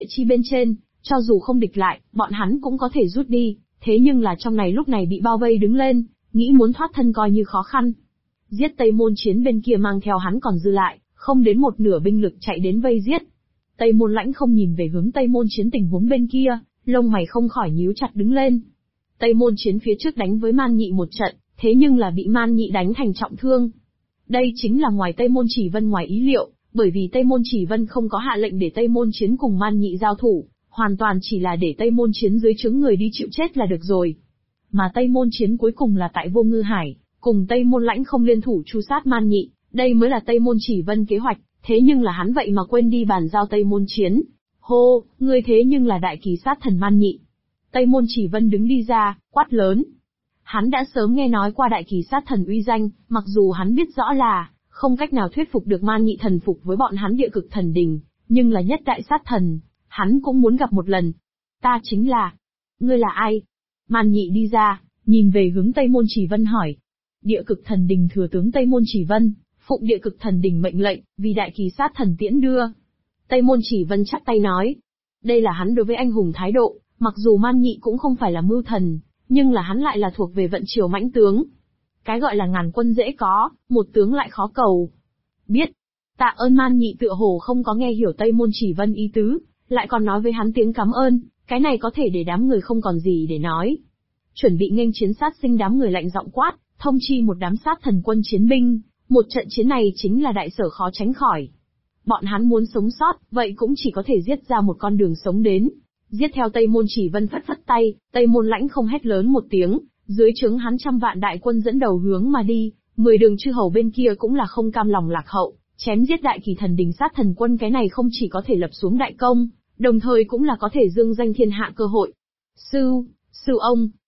chi bên trên, cho dù không địch lại, bọn hắn cũng có thể rút đi, thế nhưng là trong này lúc này bị bao vây đứng lên, nghĩ muốn thoát thân coi như khó khăn. Giết Tây Môn Chiến bên kia mang theo hắn còn dư lại, không đến một nửa binh lực chạy đến vây giết. Tây Môn Lãnh không nhìn về hướng Tây Môn Chiến tình huống bên kia, lông mày không khỏi nhíu chặt đứng lên. Tây Môn Chiến phía trước đánh với Man Nhị một trận, thế nhưng là bị Man Nhị đánh thành trọng thương. Đây chính là ngoài Tây Môn Chỉ Vân ngoài ý liệu, bởi vì Tây Môn Chỉ Vân không có hạ lệnh để Tây Môn Chiến cùng Man Nhị giao thủ, hoàn toàn chỉ là để Tây Môn Chiến dưới trướng người đi chịu chết là được rồi. Mà Tây Môn Chiến cuối cùng là tại Vô Ngư Hải, cùng Tây Môn Lãnh không liên thủ tru sát Man Nhị, đây mới là Tây Môn Chỉ Vân kế hoạch, thế nhưng là hắn vậy mà quên đi bàn giao Tây Môn Chiến. Hô, ngươi thế nhưng là đại kỳ sát thần Man Nhị. Tây Môn Chỉ Vân đứng đi ra, quát lớn. Hắn đã sớm nghe nói qua đại kỳ sát thần uy danh, mặc dù hắn biết rõ là không cách nào thuyết phục được Man Nhị thần phục với bọn hắn Địa Cực Thần Đình, nhưng là nhất đại sát thần, hắn cũng muốn gặp một lần. Ta chính là... Ngươi là ai? Man Nhị đi ra, nhìn về hướng Tây Môn Chỉ Vân hỏi. Địa Cực Thần Đình thừa tướng Tây Môn Chỉ Vân, phụng Địa Cực Thần Đình mệnh lệnh, vì đại kỳ sát thần tiễn đưa. Tây Môn Chỉ Vân chắp tay nói. Đây là hắn đối với anh hùng thái độ, mặc dù Man Nhị cũng không phải là mưu thần, nhưng là hắn lại là thuộc về vận triều mãnh tướng. Cái gọi là ngàn quân dễ có, một tướng lại khó cầu. Biết. Tạ ơn. Man Nhị tựa hồ không có nghe hiểu Tây Môn Chỉ Vân ý tứ, lại còn nói với hắn tiếng cảm ơn, cái này có thể để đám người không còn gì để nói. Chuẩn bị nghênh chiến sát sinh, đám người lạnh giọng quát, thông chi một đám sát thần quân chiến binh, một trận chiến này chính là đại sở khó tránh khỏi. Bọn hắn muốn sống sót, vậy cũng chỉ có thể giết ra một con đường sống đến. Giết theo. Tây Môn Chỉ Vân phất phất tay, Tây Môn Lãnh không hét lớn một tiếng, dưới trướng hắn 100 vạn đại quân dẫn đầu hướng mà đi, 10 đường chư hầu bên kia cũng là không cam lòng lạc hậu, chém giết đại kỳ thần đình sát thần quân, cái này không chỉ có thể lập xuống đại công, đồng thời cũng là có thể dương danh thiên hạ cơ hội. Sư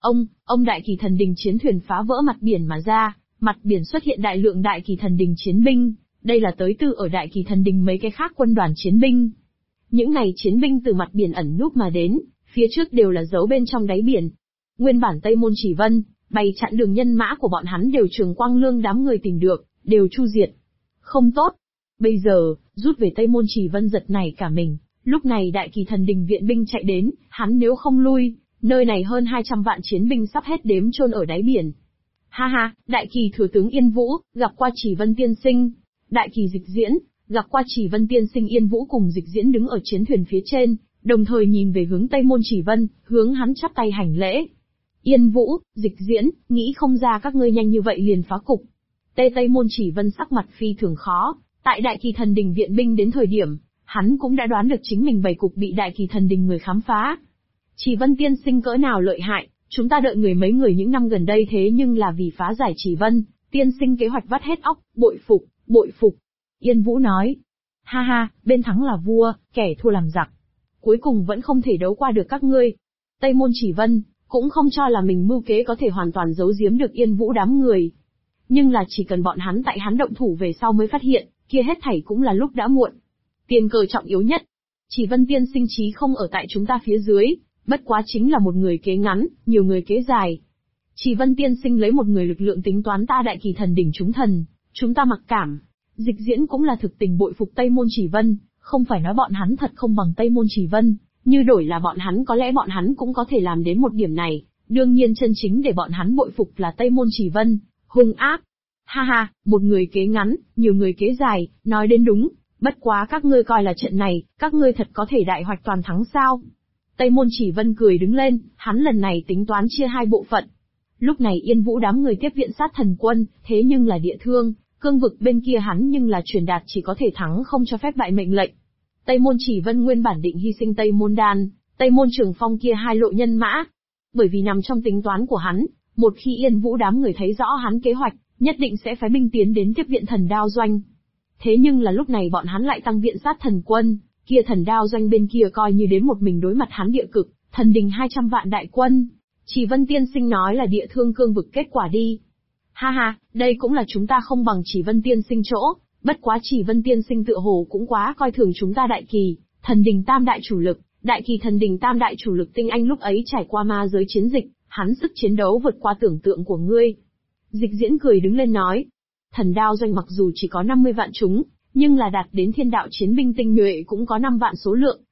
ông đại kỳ thần đình chiến thuyền phá vỡ mặt biển mà ra, mặt biển xuất hiện đại lượng đại kỳ thần đình chiến binh, đây là tới từ ở đại kỳ thần đình mấy cái khác quân đoàn chiến binh. Những này chiến binh từ mặt biển ẩn núp mà đến, phía trước đều là giấu bên trong đáy biển. Nguyên bản Tây Môn Chỉ Vân bày chặn đường nhân mã của bọn hắn đều Trường Quang Lương đám người tìm được, đều chu diệt. Không tốt. Bây giờ, rút về Tây Môn Chỉ Vân giật nảy cả mình, lúc này đại kỳ thần đình viện binh chạy đến, hắn nếu không lui, nơi này hơn 200 vạn chiến binh sắp hết đếm chôn ở đáy biển. Ha ha, đại kỳ thừa tướng Yên Vũ, gặp qua Chỉ Vân tiên sinh. Đại kỳ Dịch Diễn, gặp qua Chỉ Vân tiên sinh. Yên Vũ cùng Dịch Diễn đứng ở chiến thuyền phía trên, đồng thời nhìn về hướng Tây Môn Chỉ Vân, hướng hắn chắp tay hành lễ. Yên Vũ, Dịch Diễn, nghĩ không ra các ngươi nhanh như vậy liền phá cục. Tây Môn Chỉ Vân sắc mặt phi thường khó, tại đại kỳ thần đình viện binh đến thời điểm, hắn cũng đã đoán được chính mình bày cục bị đại kỳ thần đình người khám phá. Chỉ Vân tiên sinh cỡ nào lợi hại, chúng ta đợi người mấy người những năm gần đây thế nhưng là vì phá giải Chỉ Vân tiên sinh kế hoạch vắt hết óc, bội phục, bội phục. Yên Vũ nói, ha ha, bên thắng là vua, kẻ thua làm giặc. Cuối cùng vẫn không thể đấu qua được các ngươi. Tây Môn Chỉ Vân cũng không cho là mình mưu kế có thể hoàn toàn giấu giếm được Yên Vũ đám người. Nhưng là chỉ cần bọn hắn tại hắn động thủ về sau mới phát hiện, kia hết thảy cũng là lúc đã muộn. Tiền cờ trọng yếu nhất. Chỉ Vân tiên sinh trí không ở tại chúng ta phía dưới, bất quá chính là một người kế ngắn, nhiều người kế dài. Chỉ Vân tiên sinh lấy một người lực lượng tính toán ta đại kỳ thần đỉnh chúng ta mặc cảm. Dịch Diễn cũng là thực tình bội phục Tây Môn Chỉ Vân, không phải nói bọn hắn thật không bằng Tây Môn Chỉ Vân, như đổi là bọn hắn có lẽ bọn hắn cũng có thể làm đến một điểm này, đương nhiên chân chính để bọn hắn bội phục là Tây Môn Chỉ Vân, hung ác. Ha ha, một người kế ngắn, nhiều người kế dài, nói đến đúng, bất quá các ngươi coi là trận này, các ngươi thật có thể đại hoạch toàn thắng sao? Tây Môn Chỉ Vân cười đứng lên, hắn lần này tính toán chia hai bộ phận. Lúc này Yên Vũ đám người tiếp viện sát thần quân, thế nhưng là địa thương, cương vực bên kia hắn nhưng là truyền đạt chỉ có thể thắng không cho phép bại mệnh lệnh. Tây Môn Chỉ Vân nguyên bản định hy sinh Tây Môn Đan, Tây Môn Trường Phong kia hai lộ nhân mã. Bởi vì nằm trong tính toán của hắn, một khi Yên Vũ đám người thấy rõ hắn kế hoạch, nhất định sẽ phái binh tiến đến tiếp viện Thần Đao Doanh. Thế nhưng là lúc này bọn hắn lại tăng viện sát thần quân, kia Thần Đao Doanh bên kia coi như đến một mình đối mặt hắn Địa Cực Thần Đình 200 vạn đại quân. Chỉ Vân tiên sinh nói là địa thương cương vực kết quả đi. Ha ha, đây cũng là chúng ta không bằng Chỉ Vân tiên sinh chỗ, bất quá Chỉ Vân tiên sinh tựa hồ cũng quá coi thường chúng ta đại kỳ thần đình tam đại chủ lực. Đại kỳ thần đình tam đại chủ lực tinh anh lúc ấy trải qua ma giới chiến dịch, hắn sức chiến đấu vượt qua tưởng tượng của ngươi. Dịch Diễn cười đứng lên nói, Thần Đao Doanh mặc dù chỉ có 50 vạn chúng, nhưng là đạt đến thiên đạo chiến binh tinh nhuệ cũng có 5 vạn số lượng,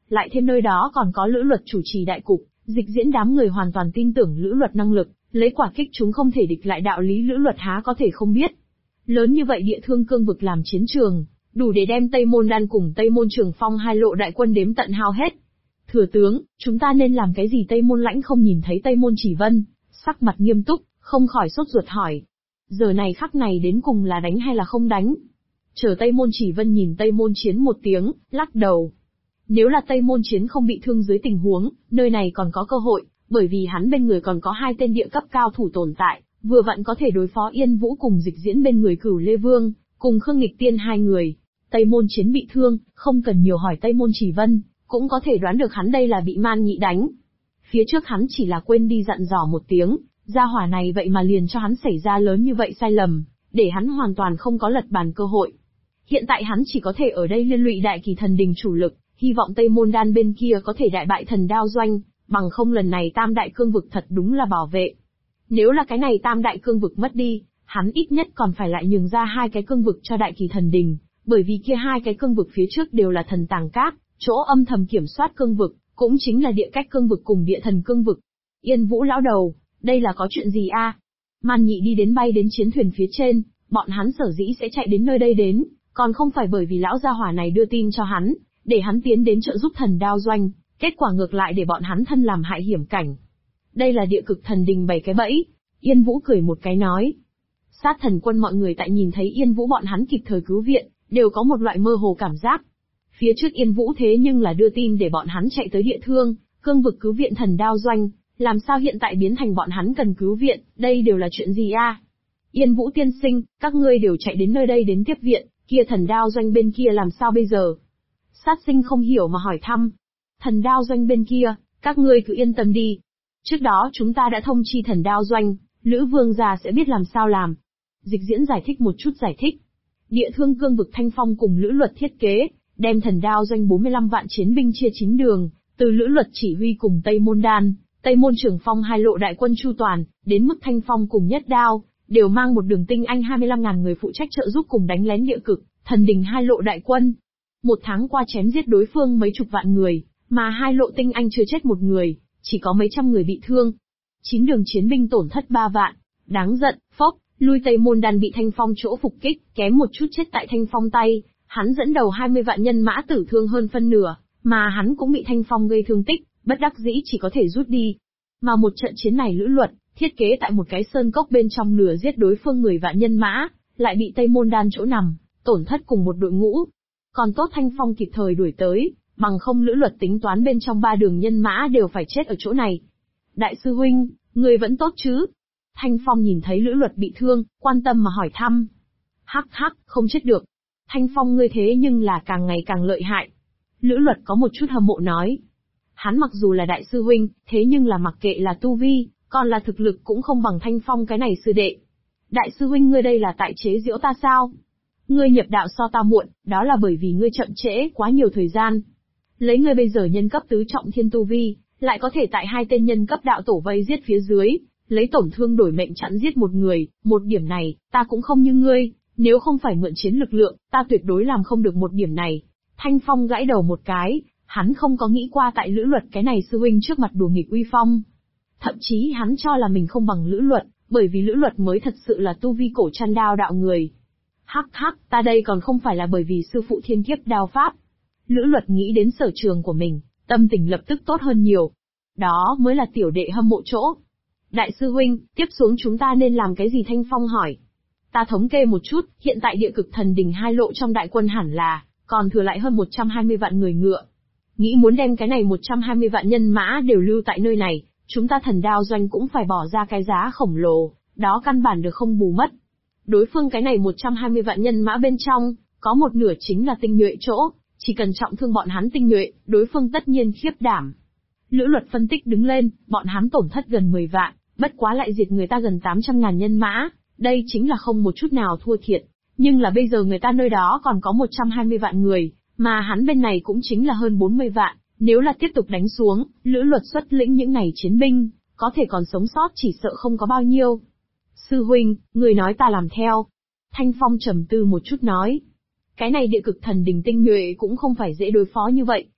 lại thêm nơi đó còn có Lữ Luật chủ trì đại cục, Dịch Diễn đám người hoàn toàn tin tưởng Lữ Luật năng lực, lấy quả kích chúng không thể địch lại đạo lý Lữ Luật há có thể không biết. Lớn như vậy địa thương cương vực làm chiến trường, đủ để đem Tây Môn Đan cùng Tây Môn Trường Phong hai lộ đại quân đếm tận hao hết. Thừa tướng, chúng ta nên làm cái gì? Tây Môn Lãnh không nhìn thấy Tây Môn Chỉ Vân, sắc mặt nghiêm túc, không khỏi sốt ruột hỏi. Giờ này khắc này đến cùng là đánh hay là không đánh? Chờ Tây Môn Chỉ Vân nhìn Tây Môn Chiến một tiếng, lắc đầu. Nếu là Tây Môn Chiến không bị thương dưới tình huống, nơi này còn có cơ hội, bởi vì hắn bên người còn có hai tên địa cấp cao thủ tồn tại, vừa vặn có thể đối phó Yên Vũ cùng Dịch Diễn bên người Cửu Lê Vương, cùng Khương Nghịch Tiên hai người. Tây Môn Chiến bị thương, không cần nhiều hỏi Tây Môn Chỉ Vân, cũng có thể đoán được hắn đây là bị Man Nhị đánh. Phía trước hắn chỉ là quên đi dặn dò một tiếng, gia hỏa này vậy mà liền cho hắn xảy ra lớn như vậy sai lầm, để hắn hoàn toàn không có lật bàn cơ hội. Hiện tại hắn chỉ có thể ở đây liên lụy Đại Kỳ Thần Đình chủ lực, hy vọng Tây Môn Đan bên kia có thể đại bại Thần Đao Doanh, bằng không lần này Tam Đại Cương Vực thật đúng là bảo vệ. Nếu là cái này Tam Đại Cương Vực mất đi, hắn ít nhất còn phải lại nhường ra hai cái cương vực cho Đại Kỳ Thần Đình, bởi vì kia hai cái cương vực phía trước đều là thần tàng các, chỗ âm thầm kiểm soát cương vực, cũng chính là địa cách cương vực cùng địa thần cương vực. Yên Vũ lão đầu, đây là có chuyện gì a? Man Nhị đi đến bay đến chiến thuyền phía trên, bọn hắn sở dĩ sẽ chạy đến nơi đây đến, còn không phải bởi vì lão gia hỏa này đưa tin cho hắn, để hắn tiến đến trợ giúp Thần Đao Doanh, kết quả ngược lại để bọn hắn thân làm hại hiểm cảnh. Đây là địa cực thần đình bày cái bẫy. Yên Vũ cười một cái nói. Sát thần quân mọi người tại nhìn thấy Yên Vũ bọn hắn kịp thời cứu viện, đều có một loại mơ hồ cảm giác. Phía trước Yên Vũ thế nhưng là đưa tin để bọn hắn chạy tới địa thương, cương vực cứu viện Thần Đao Doanh, làm sao hiện tại biến thành bọn hắn cần cứu viện, đây đều là chuyện gì a? Yên Vũ tiên sinh, các ngươi đều chạy đến nơi đây đến tiếp viện, kia Thần Đao Doanh bên kia làm sao bây giờ? Sát sinh không hiểu mà hỏi thăm. Thần Đao Doanh bên kia, các ngươi cứ yên tâm đi. Trước đó chúng ta đã thông chi Thần Đao Doanh, Lữ Vương gia sẽ biết làm sao làm. Dịch Diễn giải thích một chút giải thích. Địa thương cương vực Thanh Phong cùng Lữ Luật thiết kế, đem Thần Đao Doanh 45 vạn chiến binh chia chính đường, từ Lữ Luật chỉ huy cùng Tây Môn Đan, Tây Môn Trường Phong hai lộ đại quân chu toàn, đến mức Thanh Phong cùng Nhất Đao, đều mang một đường tinh anh 25.000 người phụ trách trợ giúp cùng đánh lén địa cực, thần đình hai lộ đại quân. Một tháng qua chém giết đối phương mấy chục vạn người, mà hai lộ tinh anh chưa chết một người, chỉ có mấy trăm người bị thương. 9 đường chiến binh tổn thất 3 vạn, đáng giận, phốc, lui Tây Môn Đan bị Thanh Phong chỗ phục kích, kém một chút chết tại Thanh Phong tay, hắn dẫn đầu 20 vạn nhân mã tử thương hơn phân nửa, mà hắn cũng bị Thanh Phong gây thương tích, bất đắc dĩ chỉ có thể rút đi. Mà một trận chiến này Lữ Luật, thiết kế tại một cái sơn cốc bên trong lừa giết đối phương 10 vạn nhân mã, lại bị Tây Môn Đan chỗ nằm, tổn thất cùng một đội ngũ. Còn tốt Thanh Phong kịp thời đuổi tới, bằng không Lữ Luật tính toán bên trong 3 đường nhân mã đều phải chết ở chỗ này. Đại sư huynh, người vẫn tốt chứ? Thanh Phong nhìn thấy Lữ Luật bị thương, quan tâm mà hỏi thăm. Hắc hắc, không chết được. Thanh Phong ngươi thế nhưng là càng ngày càng lợi hại. Lữ Luật có một chút hâm mộ nói. Hắn mặc dù là đại sư huynh, thế nhưng là mặc kệ là tu vi, còn là thực lực cũng không bằng Thanh Phong cái này sư đệ. Đại sư huynh ngươi đây là tại chế giễu ta sao? Ngươi nhập đạo so ta muộn, đó là bởi vì ngươi chậm trễ quá nhiều thời gian. Lấy ngươi bây giờ nhân cấp tứ trọng thiên tu vi, lại có thể tại hai tên nhân cấp đạo tổ vây giết phía dưới, lấy tổn thương đổi mệnh chặn giết một người, một điểm này, ta cũng không như ngươi, nếu không phải mượn chiến lực lượng, ta tuyệt đối làm không được một điểm này. Thanh Phong gãi đầu một cái, hắn không có nghĩ qua tại Lữ Luật cái này sư huynh trước mặt đùa nghịch uy phong. Thậm chí hắn cho là mình không bằng Lữ Luật, bởi vì Lữ Luật mới thật sự là tu vi cổ chăn đao đạo người. Hắc hắc, ta đây còn không phải là bởi vì sư phụ thiên kiếp đao pháp. Lữ Luật nghĩ đến sở trường của mình, tâm tình lập tức tốt hơn nhiều. Đó mới là tiểu đệ hâm mộ chỗ. Đại sư huynh, tiếp xuống chúng ta nên làm cái gì? Thanh Phong hỏi. Ta thống kê một chút, hiện tại địa cực thần đình hai lộ trong đại quân hẳn là, còn thừa lại hơn 120 vạn người ngựa. Nghĩ muốn đem cái này 120 vạn nhân mã đều lưu tại nơi này, chúng ta Thần Đao Doanh cũng phải bỏ ra cái giá khổng lồ, đó căn bản được không bù mất. Đối phương cái này 120 vạn nhân mã bên trong, có một nửa chính là tinh nhuệ chỗ, chỉ cần trọng thương bọn hắn tinh nhuệ, đối phương tất nhiên khiếp đảm. Lữ Luật phân tích đứng lên, bọn hắn tổn thất gần 10 vạn, bất quá lại diệt người ta gần 800.000 nhân mã, đây chính là không một chút nào thua thiệt. Nhưng là bây giờ người ta nơi đó còn có 120 vạn người, mà hắn bên này cũng chính là hơn 40 vạn, nếu là tiếp tục đánh xuống, Lữ Luật xuất lĩnh những này chiến binh, có thể còn sống sót chỉ sợ không có bao nhiêu. Sư huynh, người nói ta làm theo. Thanh Phong trầm tư một chút nói. Cái này địa cực thần đình tinh nhuệ cũng không phải dễ đối phó như vậy,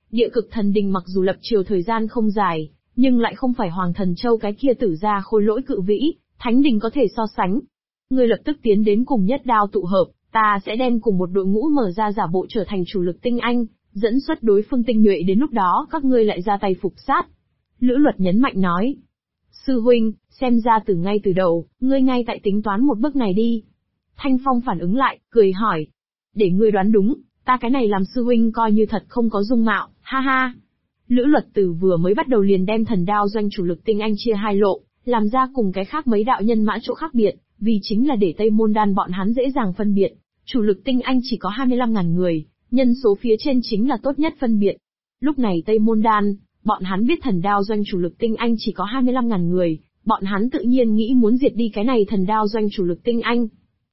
Địa cực thần đình mặc dù lập triều thời gian không dài, nhưng lại không phải Hoàng Thần Châu cái kia tử ra khôi lỗi cự vĩ, thánh đình có thể so sánh. Ngươi lập tức tiến đến cùng nhất đao tụ hợp, ta sẽ đem cùng một đội ngũ mở ra giả bộ trở thành chủ lực tinh anh, dẫn xuất đối phương tinh nhuệ, đến lúc đó các ngươi lại ra tay phục sát. Lữ Luật nhấn mạnh nói. Sư huynh, xem ra ngay từ đầu, ngươi ngay tại tính toán một bước này đi. Thanh Phong phản ứng lại, cười hỏi. Để ngươi đoán đúng, ta cái này làm sư huynh coi như thật không có dung mạo, ha ha. Lữ Luật từ vừa mới bắt đầu liền đem Thần Đao Doanh chủ lực tinh anh chia hai lộ, làm ra cùng cái khác mấy đạo nhân mã chỗ khác biệt, vì chính là để Tây Môn Đan bọn hắn dễ dàng phân biệt. Chủ lực tinh anh chỉ có 25.000 người, nhân số phía trên chính là tốt nhất phân biệt. Lúc này Tây Môn Đan, bọn hắn biết Thần Đao Doanh chủ lực tinh anh chỉ có 25.000 người, bọn hắn tự nhiên nghĩ muốn diệt đi cái này Thần Đao Doanh chủ lực tinh anh.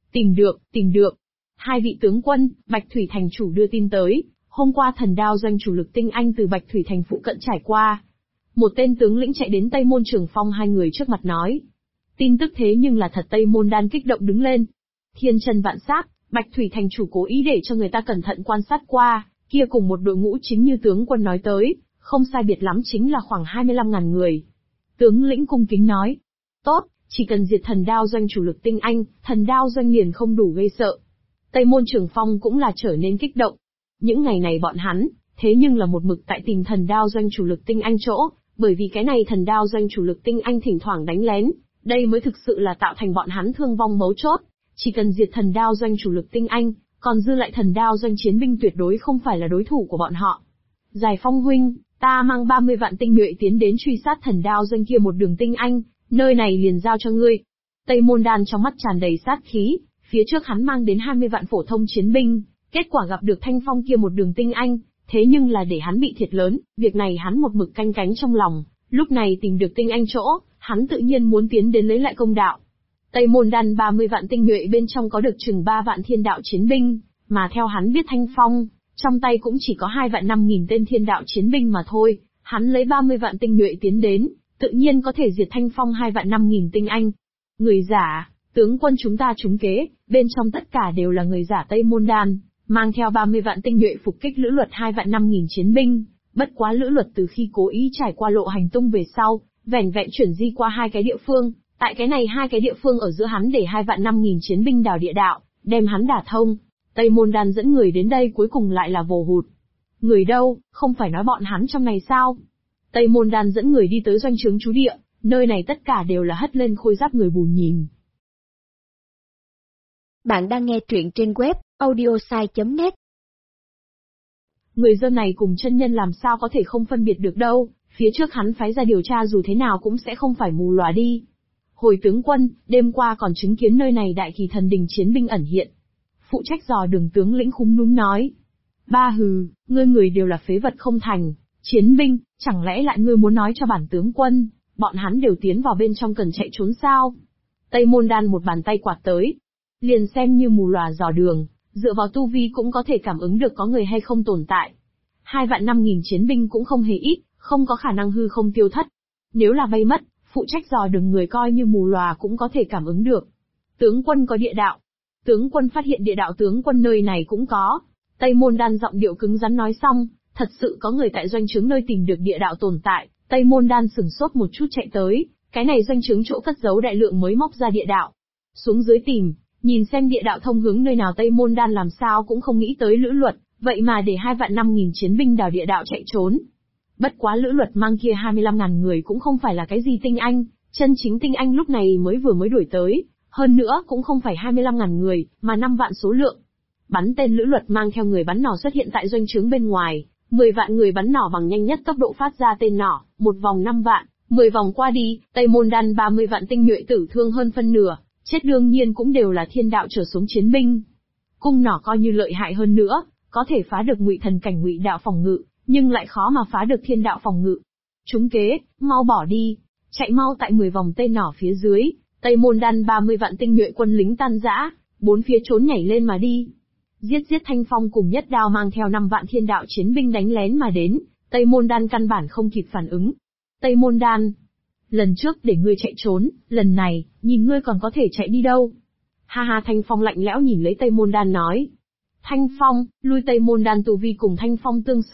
Tìm được. Hai vị tướng quân, Bạch Thủy Thành chủ đưa tin tới, hôm qua Thần Đao Doanh chủ lực tinh anh từ Bạch Thủy Thành phụ cận trải qua. Một tên tướng lĩnh chạy đến Tây Môn Trường Phong hai người trước mặt nói. Tin tức thế nhưng là thật. Tây Môn Đan kích động đứng lên. Thiên chân vạn sát, Bạch Thủy Thành chủ cố ý để cho người ta cẩn thận quan sát qua, kia cùng một đội ngũ chính như tướng quân nói tới, không sai biệt lắm chính là khoảng 25.000 người. Tướng lĩnh cung kính nói. Tốt, chỉ cần diệt Thần Đao Doanh chủ lực tinh anh, Thần Đao Doanh liền không đủ gây sợ. Tây Môn Trường Phong cũng là trở nên kích động. Những ngày này bọn hắn, thế nhưng là một mực tại tìm Thần Đao Doanh chủ lực tinh anh chỗ, bởi vì cái này Thần Đao Doanh chủ lực tinh anh thỉnh thoảng đánh lén, đây mới thực sự là tạo thành bọn hắn thương vong mấu chốt. Chỉ cần diệt Thần Đao Doanh chủ lực tinh anh, còn dư lại Thần Đao Doanh chiến binh tuyệt đối không phải là đối thủ của bọn họ. Giải Phong huynh, ta mang 30 vạn tinh nhuệ tiến đến truy sát Thần Đao Doanh kia một đường tinh anh, nơi này liền giao cho ngươi. Tây Môn Đan trong mắt tràn đầy sát khí, phía trước hắn mang đến 20 vạn phổ thông chiến binh, kết quả gặp được Thanh Phong kia một đường tinh anh, thế nhưng là để hắn bị thiệt lớn, việc này hắn một mực canh cánh trong lòng, lúc này tìm được tinh anh chỗ, hắn tự nhiên muốn tiến đến lấy lại công đạo. Tây Môn Đan 30 vạn tinh nhuệ bên trong có được chừng 3 vạn thiên đạo chiến binh, mà theo hắn biết Thanh Phong, trong tay cũng chỉ có 2 vạn 5.000 tên thiên đạo chiến binh mà thôi, hắn lấy 30 vạn tinh nhuệ tiến đến, tự nhiên có thể diệt Thanh Phong 2 vạn 5.000 tinh anh. Người giả, tướng quân chúng ta trúng kế, bên trong tất cả đều là người giả. Tây Môn Đan mang theo 30 vạn tinh nhuệ phục kích Lữ Luật 2 vạn 5.000 chiến binh, bất quá Lữ Luật từ khi cố ý trải qua lộ hành tung về sau, vẻn vẹn chuyển di qua hai cái địa phương, tại cái này hai cái địa phương ở giữa hắn để 2 vạn 5.000 chiến binh đào địa đạo, đem hắn đả thông. Tây Môn Đan dẫn người đến đây cuối cùng lại là vồ hụt. Người đâu, không phải nói bọn hắn trong này sao? Tây Môn Đan dẫn người đi tới doanh trướng trú địa, nơi này tất cả đều là hất lên khôi giáp người bù nhìn. Bạn đang nghe truyện trên web audiosai.net. Người dân này cùng chân nhân làm sao có thể không phân biệt được đâu, phía trước hắn phái ra điều tra dù thế nào cũng sẽ không phải mù lòa đi. Hồi tướng quân, đêm qua còn chứng kiến nơi này đại kỳ thần đình chiến binh ẩn hiện. Phụ trách dò đường tướng lĩnh khúm núm nói. Ba hừ, ngươi người đều là phế vật không thành, chiến binh, chẳng lẽ lại ngươi muốn nói cho bản tướng quân, bọn hắn đều tiến vào bên trong cần chạy trốn sao? Tây Môn Đan một bàn tay quạt tới. Liền xem như mù lòa dò đường, dựa vào tu vi cũng có thể cảm ứng được có người hay không tồn tại. 2 vạn 5.000 chiến binh cũng không hề ít, không có khả năng hư không tiêu thất. Nếu là bay mất, phụ trách dò đường người coi như mù lòa cũng có thể cảm ứng được. Tướng quân có địa đạo. Tướng quân phát hiện địa đạo, tướng quân nơi này cũng có. Tây Môn Đan giọng điệu cứng rắn nói xong, thật sự có người tại doanh trướng nơi tìm được địa đạo tồn tại. Tây Môn Đan sửng sốt một chút chạy tới, cái này doanh trướng chỗ cất giấu đại lượng mới móc ra địa đạo. Xuống dưới tìm, nhìn xem địa đạo thông hướng nơi nào. Tây Môn Đan làm sao cũng không nghĩ tới Lữ Luật, vậy mà để 2 vạn 5.000 chiến binh đào địa đạo chạy trốn. Bất quá Lữ Luật mang kia 25.000 người cũng không phải là cái gì tinh anh, chân chính tinh anh lúc này mới đuổi tới, hơn nữa cũng không phải 25.000 người, mà 5 vạn số lượng. Bắn tên. Lữ Luật mang theo người bắn nỏ xuất hiện tại doanh trướng bên ngoài, 10 vạn người bắn nỏ bằng nhanh nhất tốc độ phát ra tên nỏ, một vòng 5 vạn, 10 vòng qua đi, Tây Môn Đan 30 vạn tinh nhuệ tử thương hơn phân nửa, chết đương nhiên cũng đều là thiên đạo trở xuống chiến binh. Cung nỏ coi như lợi hại hơn nữa, có thể phá được ngụy thần cảnh ngụy đạo phòng ngự, nhưng lại khó mà phá được thiên đạo phòng ngự. Trúng kế, mau bỏ đi, chạy mau. Tại 10 vòng tên nỏ phía dưới, Tây Môn Đan 30 vạn tinh nhuệ quân lính tan rã, bốn phía trốn nhảy lên mà đi. Giết Thanh Phong cùng nhất đao mang theo 5 vạn thiên đạo chiến binh đánh lén mà đến, Tây Môn Đan căn bản không kịp phản ứng. Tây Môn Đan, lần trước để ngươi chạy trốn, lần này, nhìn ngươi còn có thể chạy đi đâu. Ha ha. Thanh Phong lạnh lẽo nhìn lấy Tây Môn Đan nói. Thanh Phong, lui. Tây Môn Đan tu vi cùng Thanh Phong tương xứng,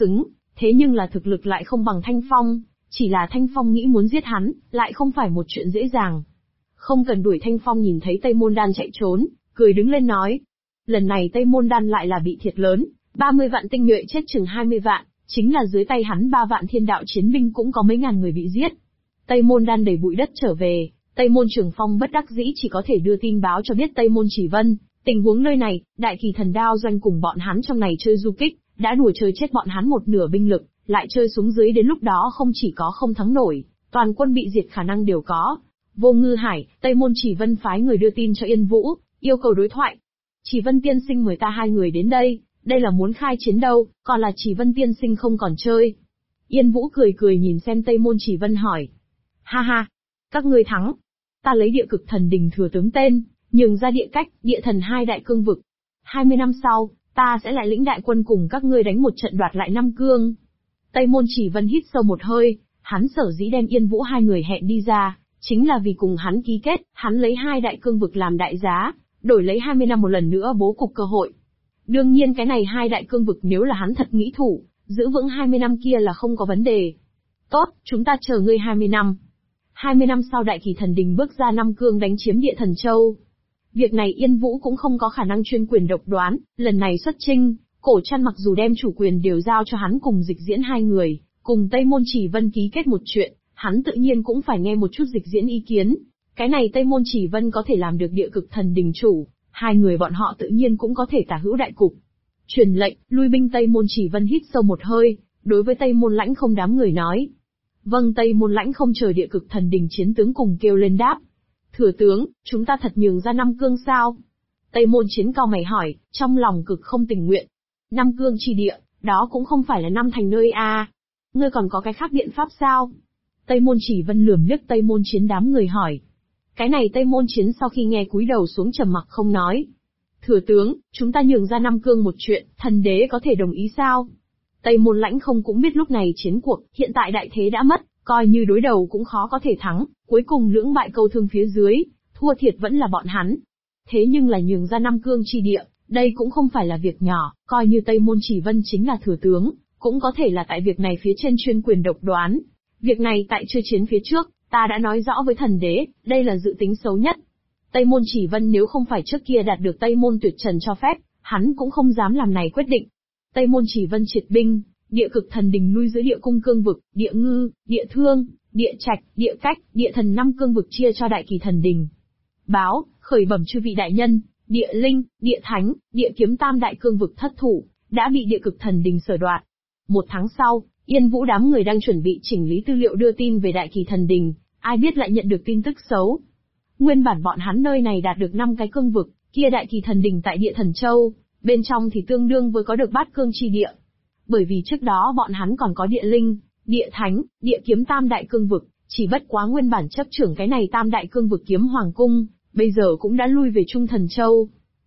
Thế nhưng là thực lực lại không bằng Thanh Phong, chỉ là Thanh Phong nghĩ muốn giết hắn, lại không phải một chuyện dễ dàng. Không cần đuổi. Thanh Phong nhìn thấy Tây Môn Đan chạy trốn, cười đứng lên nói. Lần này Tây Môn Đan lại là bị thiệt lớn, 30 vạn tinh nhuệ chết chừng 20 vạn, chính là dưới tay hắn 3 vạn thiên đạo chiến binh cũng có mấy ngàn người bị giết. Tây Môn Đan đẩy bụi đất trở về, Tây Môn Trường Phong bất đắc dĩ chỉ có thể đưa tin báo cho biết Tây Môn Chỉ Vân, tình huống nơi này, Đại Kỳ Thần Đao doanh cùng bọn hắn trong này chơi du kích, đã đùa chơi chết bọn hắn một nửa binh lực, lại chơi xuống dưới đến lúc đó không chỉ có không thắng nổi, toàn quân bị diệt khả năng đều có. Vô Ngư Hải, Tây Môn Chỉ Vân phái người đưa tin cho Yên Vũ, yêu cầu đối thoại. Chỉ Vân tiên sinh mời ta 2 người đến đây là muốn khai chiến đâu, còn là Chỉ Vân tiên sinh không còn chơi. Yên Vũ cười cười nhìn xem Tây Môn Chỉ Vân hỏi. Ha ha, các ngươi thắng. Ta lấy Địa Cực Thần Đình thừa tướng tên, nhường ra địa cách, địa thần 2 đại cương vực. 20 năm sau, ta sẽ lại lĩnh đại quân cùng các ngươi đánh một trận đoạt lại Nam Cương. Tây Môn Chỉ Vân hít sâu một hơi, hắn sở dĩ đem Yên Vũ 2 người hẹn đi ra, chính là vì cùng hắn ký kết, hắn lấy 2 đại cương vực làm đại giá, đổi lấy 20 năm một lần nữa bố cục cơ hội. Đương nhiên cái này 2 đại cương vực nếu là hắn thật nghĩ thủ, giữ vững 20 năm kia là không có vấn đề. Tốt, chúng ta chờ ngươi 20 năm. 20 năm sau Đại Kỳ Thần Đình bước ra Nam Cương đánh chiếm Địa Thần Châu. Việc này Yên Vũ cũng không có khả năng chuyên quyền độc đoán, lần này xuất chinh, Cổ Trăn mặc dù đem chủ quyền đều giao cho hắn cùng Dịch Diễn 2 người, cùng Tây Môn Chỉ Vân ký kết một chuyện, hắn tự nhiên cũng phải nghe một chút Dịch Diễn ý kiến. Cái này Tây Môn Chỉ Vân có thể làm được Địa Cực Thần Đình chủ, 2 người bọn họ tự nhiên cũng có thể tả hữu đại cục. Truyền lệnh, lui binh. Tây Môn Chỉ Vân hít sâu một hơi, đối với Tây Môn Lãnh Không đám người nói. Vâng. Tây Môn Lãnh Không chờ Địa Cực Thần Đình chiến tướng cùng kêu lên đáp. Thừa tướng, chúng ta thật nhường ra Nam Cương sao? Tây Môn Chiến cau mày hỏi, trong lòng cực không tình nguyện. Nam Cương chi địa, đó cũng không phải là năm thành nơi a. Ngươi còn có cái khác biện pháp sao? Tây Môn Chỉ Vân lườm liếc Tây Môn Chiến đám người hỏi. Cái này Tây Môn Chiến sau khi nghe cúi đầu xuống trầm mặc không nói. Thừa tướng, chúng ta nhường ra Nam Cương một chuyện, thần đế có thể đồng ý sao? Tây Môn Lãnh Không cũng biết lúc này chiến cuộc, hiện tại đại thế đã mất, coi như đối đầu cũng khó có thể thắng, cuối cùng lưỡng bại câu thương phía dưới, thua thiệt vẫn là bọn hắn. Thế nhưng là nhường ra Nam Cương chi địa, đây cũng không phải là việc nhỏ, coi như Tây Môn Chỉ Vân chính là thừa tướng, cũng có thể là tại việc này phía trên chuyên quyền độc đoán. Việc này tại chưa chiến phía trước, ta đã nói rõ với thần đế, đây là dự tính xấu nhất. Tây Môn Chỉ Vân nếu không phải trước kia đạt được Tây Môn Tuyệt Trần cho phép, hắn cũng không dám làm này quyết định. Tây Môn Chỉ Vân triệt binh, Địa Cực Thần Đình lui dưới Địa Cung cương vực, Địa Ngư, Địa Thương, Địa Trạch, Địa Cách, Địa Thần 5 cương vực chia cho Đại Kỳ Thần Đình. Báo, khởi bẩm chư vị đại nhân, Địa Linh, Địa Thánh, Địa Kiếm tam đại cương vực thất thủ, đã bị Địa Cực Thần Đình sở đoạt. 1 tháng sau, Yên Vũ đám người đang chuẩn bị chỉnh lý tư liệu đưa tin về Đại Kỳ Thần Đình, ai biết lại nhận được tin tức xấu. Nguyên bản bọn hắn nơi này đạt được 5 cái cương vực, kia Đại Kỳ Thần Đình tại Địa Thần Châu, bên trong thì tương đương với có được Bát Cương chi địa. Bởi vì trước đó bọn hắn còn có Địa Linh, Địa Thánh, Địa Kiếm tam đại cương vực, chỉ bất quá nguyên bản chấp trưởng cái này tam đại cương vực Kiếm Hoàng cung, bây giờ cũng đã lui về Trung Thần Châu.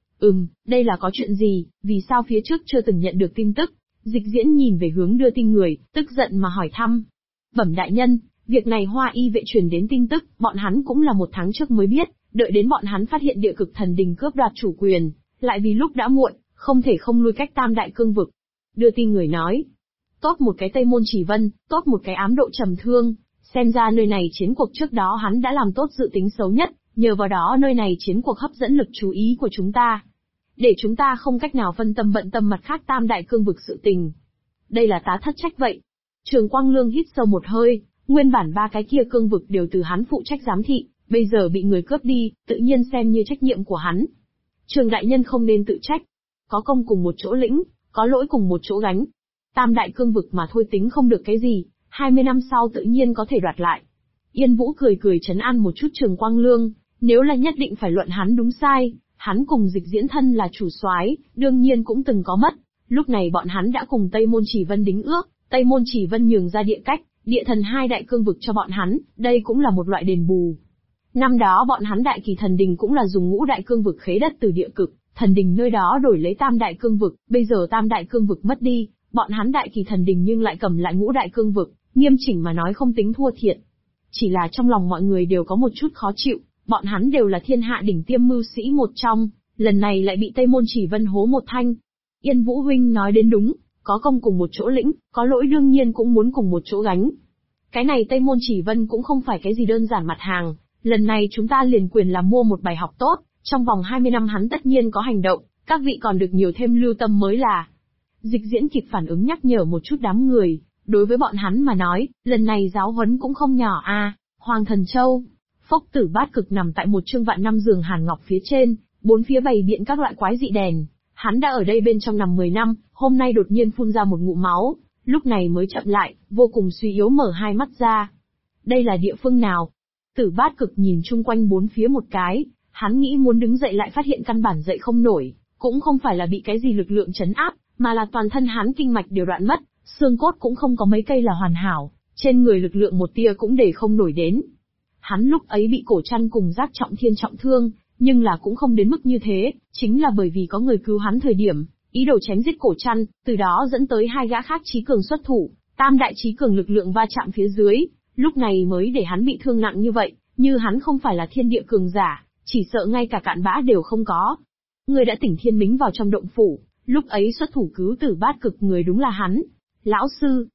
Đây là có chuyện gì, vì sao phía trước chưa từng nhận được tin tức? Dịch Diễn nhìn về hướng đưa tin người, tức giận mà hỏi thăm. Bẩm đại nhân, việc này Hoa Y vệ truyền đến tin tức, bọn hắn cũng là 1 tháng trước mới biết, đợi đến bọn hắn phát hiện Địa Cực Thần Đình cướp đoạt chủ quyền, lại vì lúc đã muộn, không thể không lui cách tam đại cương vực. Đưa tin người nói. Tốt một cái Tây Môn Chỉ Vân, tốt một cái ám độ trầm thương, xem ra nơi này chiến cuộc trước đó hắn đã làm tốt dự tính xấu nhất, nhờ vào đó nơi này chiến cuộc hấp dẫn lực chú ý của chúng ta. Để chúng ta không cách nào phân tâm bận tâm mặt khác tam đại cương vực sự tình. Đây là tá thất trách vậy. Trường Quang Lương hít sâu một hơi, nguyên bản 3 cái kia cương vực đều từ hắn phụ trách giám thị, bây giờ bị người cướp đi, tự nhiên xem như trách nhiệm của hắn. Trường đại nhân không nên tự trách. Có công cùng một chỗ lĩnh, có lỗi cùng một chỗ gánh. Tam đại cương vực mà thôi tính không được cái gì, 20 năm sau tự nhiên có thể đoạt lại. Yên Vũ cười cười trấn an một chút Trường Quang Lương, nếu là nhất định phải luận hắn đúng sai, hắn cùng Dịch Diễn thân là chủ soái, đương nhiên cũng từng có mất. Lúc này bọn hắn đã cùng Tây Môn Chỉ Vân đính ước, Tây Môn Chỉ Vân nhường ra địa cách, Địa Thần 2 đại cương vực cho bọn hắn, đây cũng là một loại đền bù. Năm đó bọn hắn Đại Kỳ Thần Đình cũng là dùng ngũ đại cương vực khế đất từ Địa Cực Thần Đình nơi đó đổi lấy tam đại cương vực, bây giờ tam đại cương vực mất đi, bọn hắn Đại Kỳ Thần Đình nhưng lại cầm lại ngũ đại cương vực, nghiêm chỉnh mà nói không tính thua thiệt. Chỉ là trong lòng mọi người đều có một chút khó chịu, bọn hắn đều là thiên hạ đỉnh tiêm mưu sĩ một trong, lần này lại bị Tây Môn Chỉ Vân hố một thanh. Yên Vũ huynh nói đến đúng, có công cùng một chỗ lĩnh, có lỗi đương nhiên cũng muốn cùng một chỗ gánh. Cái này Tây Môn Chỉ Vân cũng không phải cái gì đơn giản mặt hàng, lần này chúng ta liền quyền làm mua một bài học tốt, trong vòng 20 năm hắn tất nhiên có hành động, các vị còn được nhiều thêm lưu tâm mới là. Dịch Diễn kịp phản ứng nhắc nhở một chút đám người, đối với bọn hắn mà nói, lần này giáo huấn cũng không nhỏ a. Hoàng Thần Châu, Phốc Tử Bát Cực nằm tại một chương vạn năm giường hàn ngọc phía trên, bốn phía bày biện các loại quái dị đèn. Hắn đã ở đây bên trong nằm 10 năm, hôm nay đột nhiên phun ra một ngụm máu, lúc này mới chậm lại, vô cùng suy yếu mở hai mắt ra. Đây là địa phương nào? Tử Bát Cực nhìn chung quanh bốn phía một cái, hắn nghĩ muốn đứng dậy lại phát hiện căn bản dậy không nổi, cũng không phải là bị cái gì lực lượng trấn áp, mà là toàn thân hắn kinh mạch đều đoạn mất, xương cốt cũng không có mấy cây là hoàn hảo, trên người lực lượng một tia cũng để không nổi đến. Hắn lúc ấy bị Cổ Trăn cùng Giác Trọng Thiên trọng thương, nhưng là cũng không đến mức như thế, chính là bởi vì có người cứu hắn thời điểm, ý đồ chém giết Cổ Trăn, từ đó dẫn tới hai gã khác trí cường xuất thủ, tam đại trí cường lực lượng va chạm phía dưới, lúc này mới để hắn bị thương nặng như vậy, như hắn không phải là thiên địa cường giả, chỉ sợ ngay cả cạn bã đều không có. Người đã tỉnh Thiên Mính vào trong động phủ, lúc ấy xuất thủ cứu Tử Bát Cực người đúng là hắn. Lão sư,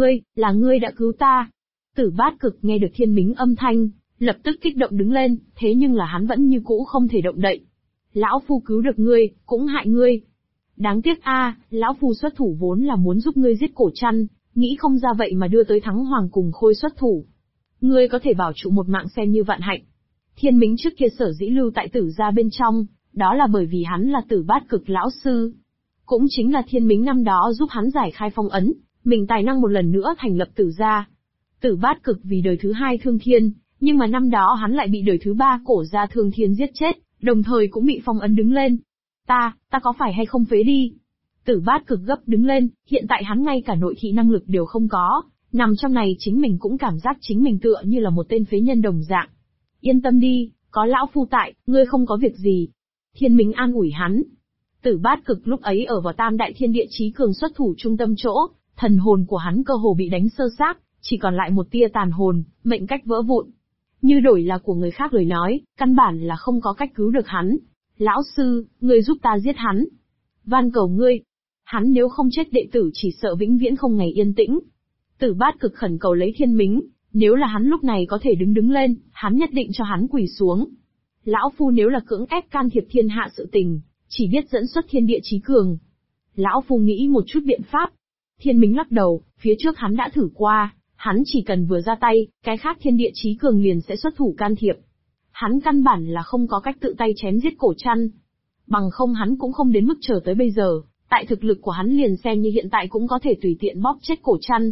là ngươi đã cứu ta. Tử Bát Cực nghe được Thiên Mính âm thanh, lập tức kích động đứng lên, thế nhưng là hắn vẫn như cũ không thể động đậy. Lão phu cứu được ngươi, cũng hại ngươi. Đáng tiếc lão phu xuất thủ vốn là muốn giúp ngươi giết Cổ Trăn, nghĩ không ra vậy mà đưa tới Thắng Hoàng cùng Khôi xuất thủ. Ngươi có thể bảo trụ một mạng xem như vạn hạnh. Thiên Mính trước kia sở dĩ lưu tại Tử gia bên trong, đó là bởi vì hắn là Tử Bát Cực lão sư. Cũng chính là Thiên Mính năm đó giúp hắn giải khai phong ấn, mình tài năng một lần nữa thành lập Tử gia. Tử Bát Cực vì đời thứ hai Thương Thiên, nhưng mà năm đó hắn lại bị đời thứ ba Cổ gia Thương Thiên giết chết, đồng thời cũng bị phong ấn đứng lên. Ta có phải hay không phế đi? Tử Bát Cực gấp đứng lên, hiện tại hắn ngay cả nội thị năng lực đều không có, nằm trong này chính mình cũng cảm giác chính mình tựa như là một tên phế nhân đồng dạng. Yên tâm đi, có lão phu tại, ngươi không có việc gì. Thiên Mính an ủi hắn. Tử Bát Cực lúc ấy ở vào tam đại thiên địa chí cường xuất thủ trung tâm chỗ, thần hồn của hắn cơ hồ bị đánh sơ xác, chỉ còn lại một tia tàn hồn, mệnh cách vỡ vụn. Như đổi là của người khác lời nói, căn bản là không có cách cứu được hắn. Lão sư, ngươi giúp ta giết hắn. Van cầu ngươi. Hắn nếu không chết đệ tử chỉ sợ vĩnh viễn không ngày yên tĩnh. Tử Bát Cực khẩn cầu lấy Thiên Mính, nếu là hắn lúc này có thể đứng lên, hắn nhất định cho hắn quỳ xuống. Lão phu nếu là cưỡng ép can thiệp thiên hạ sự tình, chỉ biết dẫn xuất thiên địa chí cường. Lão phu nghĩ một chút biện pháp. Thiên Mính lắc đầu, phía trước hắn đã thử qua, hắn chỉ cần vừa ra tay, cái khác thiên địa chí cường liền sẽ xuất thủ can thiệp. Hắn căn bản là không có cách tự tay chém giết Cổ Trăn. Bằng không hắn cũng không đến mức chờ tới bây giờ, tại thực lực của hắn liền xem như hiện tại cũng có thể tùy tiện bóp chết Cổ Trăn.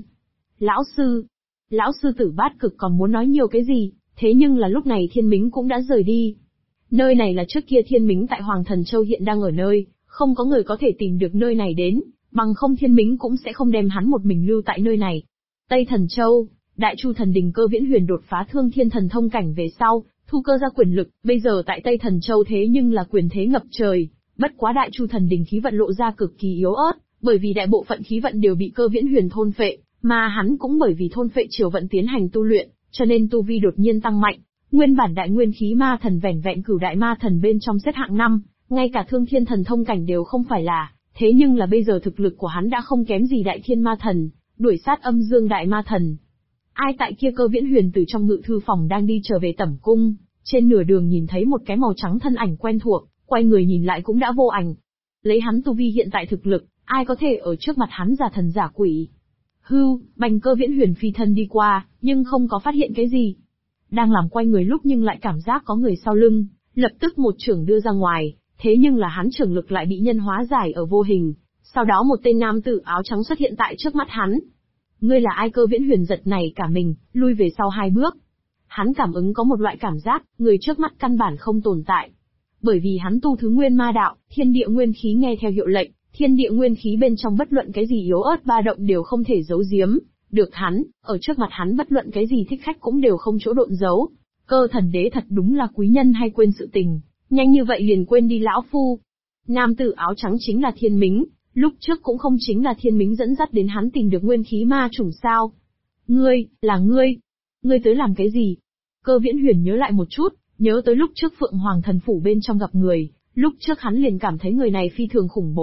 Lão sư Tử Bát Cực còn muốn nói nhiều cái gì, thế nhưng là lúc này Thiên Mính cũng đã rời đi. Nơi này là trước kia Thiên Mính tại Hoàng Thần Châu hiện đang ở nơi, không có người có thể tìm được nơi này đến, bằng không Thiên Mính cũng sẽ không đem hắn một mình lưu tại nơi này. Tây Thần Châu, Đại Chu Thần Đình Cơ Viễn Huyền đột phá Thương Thiên Thần Thông cảnh về sau, thu cơ ra quyền lực, bây giờ tại Tây Thần Châu thế nhưng là quyền thế ngập trời, bất quá Đại Chu Thần Đình khí vận lộ ra cực kỳ yếu ớt, bởi vì đại bộ phận khí vận đều bị Cơ Viễn Huyền thôn phệ, mà hắn cũng bởi vì thôn phệ triều vận tiến hành tu luyện, cho nên tu vi đột nhiên tăng mạnh. Nguyên bản đại nguyên khí ma thần vẻn vẹn cửu đại ma thần bên trong xếp hạng 5, ngay cả Thương Thiên Thần Thông cảnh đều không phải là, thế nhưng là bây giờ thực lực của hắn đã không kém gì Đại Thiên Ma Thần, đuổi sát Âm Dương Đại Ma Thần. Ai tại kia Cơ Viễn Huyền từ trong ngự thư phòng đang đi trở về Tẩm Cung, trên nửa đường nhìn thấy một cái màu trắng thân ảnh quen thuộc, quay người nhìn lại cũng đã vô ảnh. Lấy hắn tu vi hiện tại thực lực, ai có thể ở trước mặt hắn giả thần giả quỷ. Bành Cơ Viễn Huyền phi thân đi qua, nhưng không có phát hiện cái gì. Đang làm quay người lúc nhưng lại cảm giác có người sau lưng, lập tức một chưởng đưa ra ngoài, thế nhưng là hắn chưởng lực lại bị nhân hóa giải ở vô hình. Sau đó một tên nam tử áo trắng xuất hiện tại trước mắt hắn. Ngươi là ai? Cơ Viễn Huyền giật nảy cả mình, lui về sau 2 bước. Hắn cảm ứng có một loại cảm giác, người trước mắt căn bản không tồn tại. Bởi vì hắn tu thứ nguyên ma đạo, thiên địa nguyên khí nghe theo hiệu lệnh, thiên địa nguyên khí bên trong bất luận cái gì yếu ớt ba động đều không thể giấu giếm được hắn, ở trước mặt hắn bất luận cái gì thích khách cũng đều không chỗ độn giấu. Cơ Thần Đế thật đúng là quý nhân hay quên sự tình, nhanh như vậy liền quên đi lão phu. Nam tử áo trắng chính là Thiên Mính, lúc trước cũng không chính là Thiên Mính dẫn dắt đến hắn tìm được nguyên khí ma chủng sao? Ngươi tới làm cái gì? Cơ Viễn Huyền nhớ lại một chút, nhớ tới lúc trước Phượng Hoàng Thần Phủ bên trong gặp người, lúc trước hắn liền cảm thấy người này phi thường khủng bố,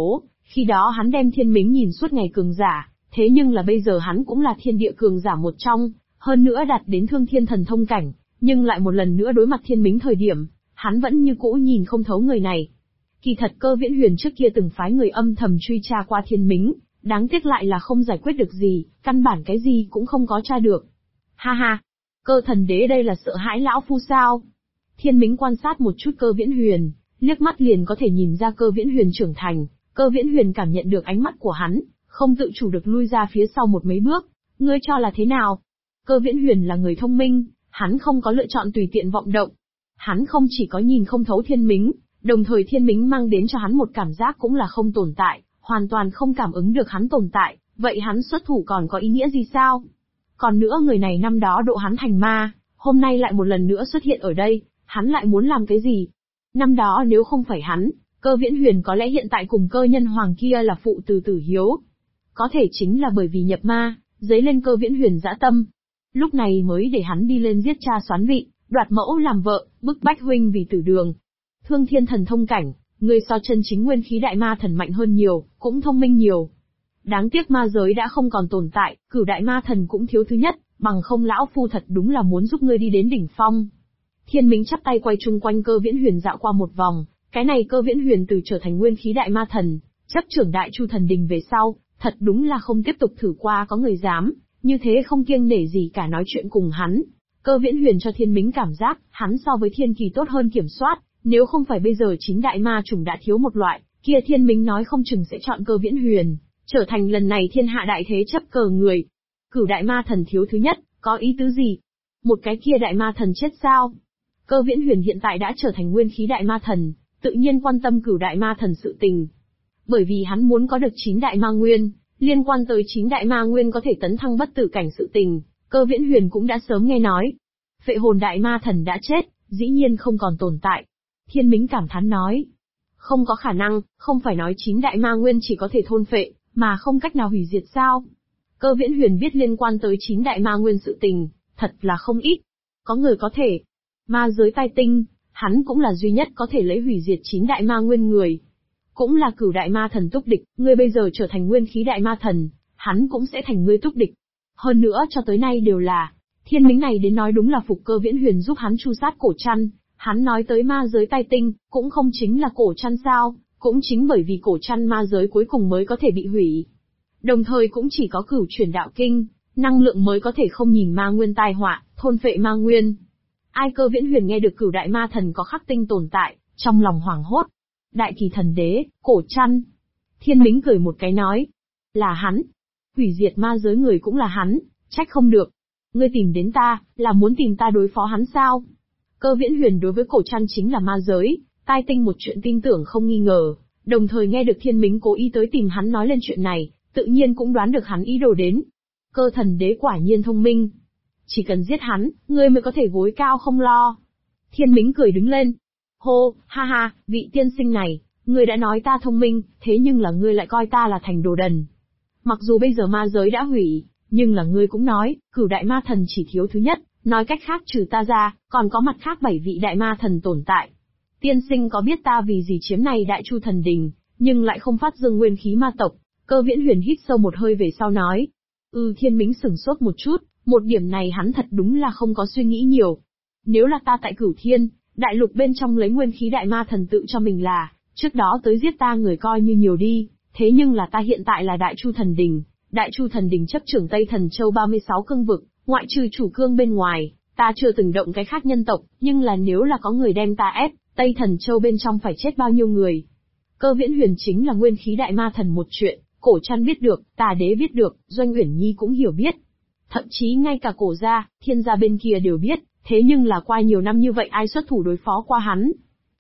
Khi đó hắn đem Thiên Mính nhìn suốt ngày cường giả, thế nhưng là bây giờ hắn cũng là thiên địa cường giả một trong, hơn nữa đạt đến thương thiên thần thông cảnh, nhưng lại một lần nữa đối mặt Thiên Mính thời điểm, hắn vẫn như cũ nhìn không thấu người này. Kỳ thật Cơ Viễn Huyền trước kia từng phái người âm thầm truy tra qua Thiên Mính, đáng tiếc lại là không giải quyết được gì, căn bản cái gì cũng không có tra được. Ha ha, Cơ Thần Đế đây là sợ hãi lão phu sao? Thiên Mính quan sát một chút Cơ Viễn Huyền, liếc mắt liền có thể nhìn ra Cơ Viễn Huyền trưởng thành, Cơ Viễn Huyền cảm nhận được ánh mắt của hắn, không tự chủ được lui ra phía sau một mấy bước. Ngươi cho là thế nào? Cơ Viễn Huyền là người thông minh, hắn không có lựa chọn tùy tiện vọng động. Hắn không chỉ có nhìn không thấu Thiên Mính, đồng thời Thiên Mính mang đến cho hắn một cảm giác cũng là không tồn tại, hoàn toàn không cảm ứng được hắn tồn tại, vậy hắn xuất thủ còn có ý nghĩa gì sao? Còn nữa người này năm đó độ hắn thành ma, hôm nay lại một lần nữa xuất hiện ở đây, hắn lại muốn làm cái gì? Năm đó nếu không phải hắn, Cơ Viễn Huyền có lẽ hiện tại cùng Cơ Nhân Hoàng kia là phụ từ tử hiếu. Có thể chính là bởi vì nhập ma, dấy lên Cơ Viễn Huyền dã tâm. Lúc này mới để hắn đi lên giết cha soán vị, đoạt mẫu làm vợ, bức bách huynh vì tử đường. Thương thiên thần thông cảnh, người so chân chính nguyên khí đại ma thần mạnh hơn nhiều, cũng thông minh nhiều. Đáng tiếc ma giới đã không còn tồn tại, Cửu đại ma thần cũng thiếu thứ nhất, bằng không lão phu thật đúng là muốn giúp ngươi đi đến đỉnh phong. Thiên Mính chắp tay quay chung quanh Cơ Viễn Huyền dạo qua một vòng, cái này Cơ Viễn Huyền từ trở thành nguyên khí đại ma thần, chấp trưởng Đại Chu thần đình về sau, thật đúng là không tiếp tục thử qua có người dám, như thế không kiêng nể gì cả nói chuyện cùng hắn. Cơ Viễn Huyền cho Thiên Mính cảm giác, hắn so với Thiên Kỳ tốt hơn kiểm soát, nếu không phải bây giờ chính đại ma chủng đã thiếu một loại, kia Thiên Mính nói không chừng sẽ chọn Cơ Viễn Huyền, trở thành lần này thiên hạ đại thế chấp cờ người. Cửu đại ma thần thiếu thứ nhất, có ý tứ gì? Một cái kia đại ma thần chết sao? Cơ Viễn Huyền hiện tại đã trở thành nguyên khí đại ma thần, tự nhiên quan tâm Cửu đại ma thần sự tình. Bởi vì hắn muốn có được 9 đại ma nguyên, liên quan tới 9 đại ma nguyên có thể tấn thăng bất tử cảnh sự tình, Cơ Viễn Huyền cũng đã sớm nghe nói. Phệ hồn đại ma thần đã chết, dĩ nhiên không còn tồn tại. Thiên Mính cảm thán nói. Không có khả năng, không phải nói 9 đại ma nguyên chỉ có thể thôn phệ, mà không cách nào hủy diệt sao? Cơ Viễn Huyền biết liên quan tới 9 đại ma nguyên sự tình, thật là không ít. Có người có thể. Ma giới tai tinh, hắn cũng là duy nhất có thể lấy hủy diệt 9 đại ma nguyên người. Cũng là Cửu đại ma thần túc địch, ngươi bây giờ trở thành nguyên khí đại ma thần, hắn cũng sẽ thành ngươi túc địch. Hơn nữa cho tới nay đều là, Thiên Mính này đến nói đúng là phục Cơ Viễn Huyền giúp hắn tru sát cổ trăn, hắn nói tới ma giới tai tinh, cũng không chính là cổ trăn sao, cũng chính bởi vì cổ trăn ma giới cuối cùng mới có thể bị hủy. Đồng thời cũng chỉ có Cửu Chuyển Đạo Kinh, năng lượng mới có thể không nhìn ma nguyên tai họa, thôn phệ ma nguyên. Ai Cơ Viễn Huyền nghe được Cửu đại ma thần có khắc tinh tồn tại, trong lòng hoảng hốt. Đại Kỳ thần đế, cổ trăn. Thiên Mính cười một cái nói. Là hắn. Hủy diệt ma giới người cũng là hắn, trách không được. Ngươi tìm đến ta, là muốn tìm ta đối phó hắn sao? Cơ Viễn Huyền đối với cổ trăn chính là ma giới, tai tinh một chuyện tin tưởng không nghi ngờ, đồng thời nghe được Thiên Mính cố ý tới tìm hắn nói lên chuyện này, tự nhiên cũng đoán được hắn ý đồ đến. Cơ thần đế quả nhiên thông minh. Chỉ cần giết hắn, ngươi mới có thể gối cao không lo. Thiên Mính cười đứng lên. Hô, ha ha, vị tiên sinh này, ngươi đã nói ta thông minh, thế nhưng là ngươi lại coi ta là thành đồ đần. Mặc dù bây giờ ma giới đã hủy, nhưng là ngươi cũng nói, Cửu đại ma thần chỉ thiếu thứ nhất, nói cách khác trừ ta ra, còn có mặt khác 7 vị đại ma thần tồn tại. Tiên sinh có biết ta vì gì chiếm này Đại Chu thần đình, nhưng lại không phát dương nguyên khí ma tộc? Cơ Viễn Huyền hít sâu một hơi về sau nói. Thiên Mính sửng sốt một chút, một điểm này hắn thật đúng là không có suy nghĩ nhiều. Nếu là ta tại Cửu Thiên, đại lục bên trong lấy nguyên khí đại ma thần tự cho mình là, trước đó tới giết ta người coi như nhiều đi, thế nhưng là ta hiện tại là Đại Chu thần đình. Đại Chu thần đình chấp trưởng Tây Thần Châu 36 cương vực, ngoại trừ chủ cương bên ngoài, ta chưa từng động cái khác nhân tộc, nhưng là nếu là có người đem ta ép, Tây Thần Châu bên trong phải chết bao nhiêu người. Cơ Viễn Huyền chính là nguyên khí đại ma thần một chuyện, cổ trăn biết được, Tà đế biết được, Doanh Uyển Nhi cũng hiểu biết. Thậm chí ngay cả cổ gia, Thiên gia bên kia đều biết, thế nhưng là qua nhiều năm như vậy ai xuất thủ đối phó qua hắn.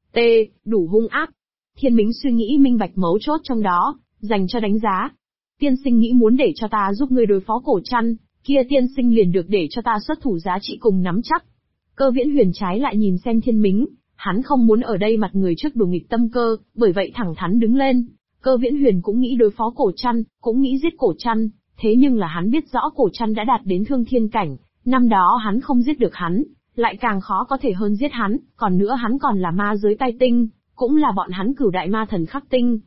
Đủ hung ác. Thiên Mính suy nghĩ minh bạch mấu chốt trong đó, dành cho đánh giá. Tiên sinh nghĩ muốn để cho ta giúp ngươi đối phó cổ trăn, kia tiên sinh liền được để cho ta xuất thủ giá trị cùng nắm chắc. Cơ Viễn Huyền trái lại nhìn xem Thiên Mính, hắn không muốn ở đây mặt người trước đùa nghịch tâm cơ, bởi vậy thẳng thắn đứng lên. Cơ Viễn Huyền cũng nghĩ đối phó cổ trăn, cũng nghĩ giết cổ trăn, thế nhưng là hắn biết rõ cổ trăn đã đạt đến thương thiên cảnh, năm đó hắn không giết được hắn, lại càng khó có thể hơn giết hắn, còn nữa hắn còn là ma giới tai tinh, cũng là bọn hắn Cửu đại ma thần khắc tinh.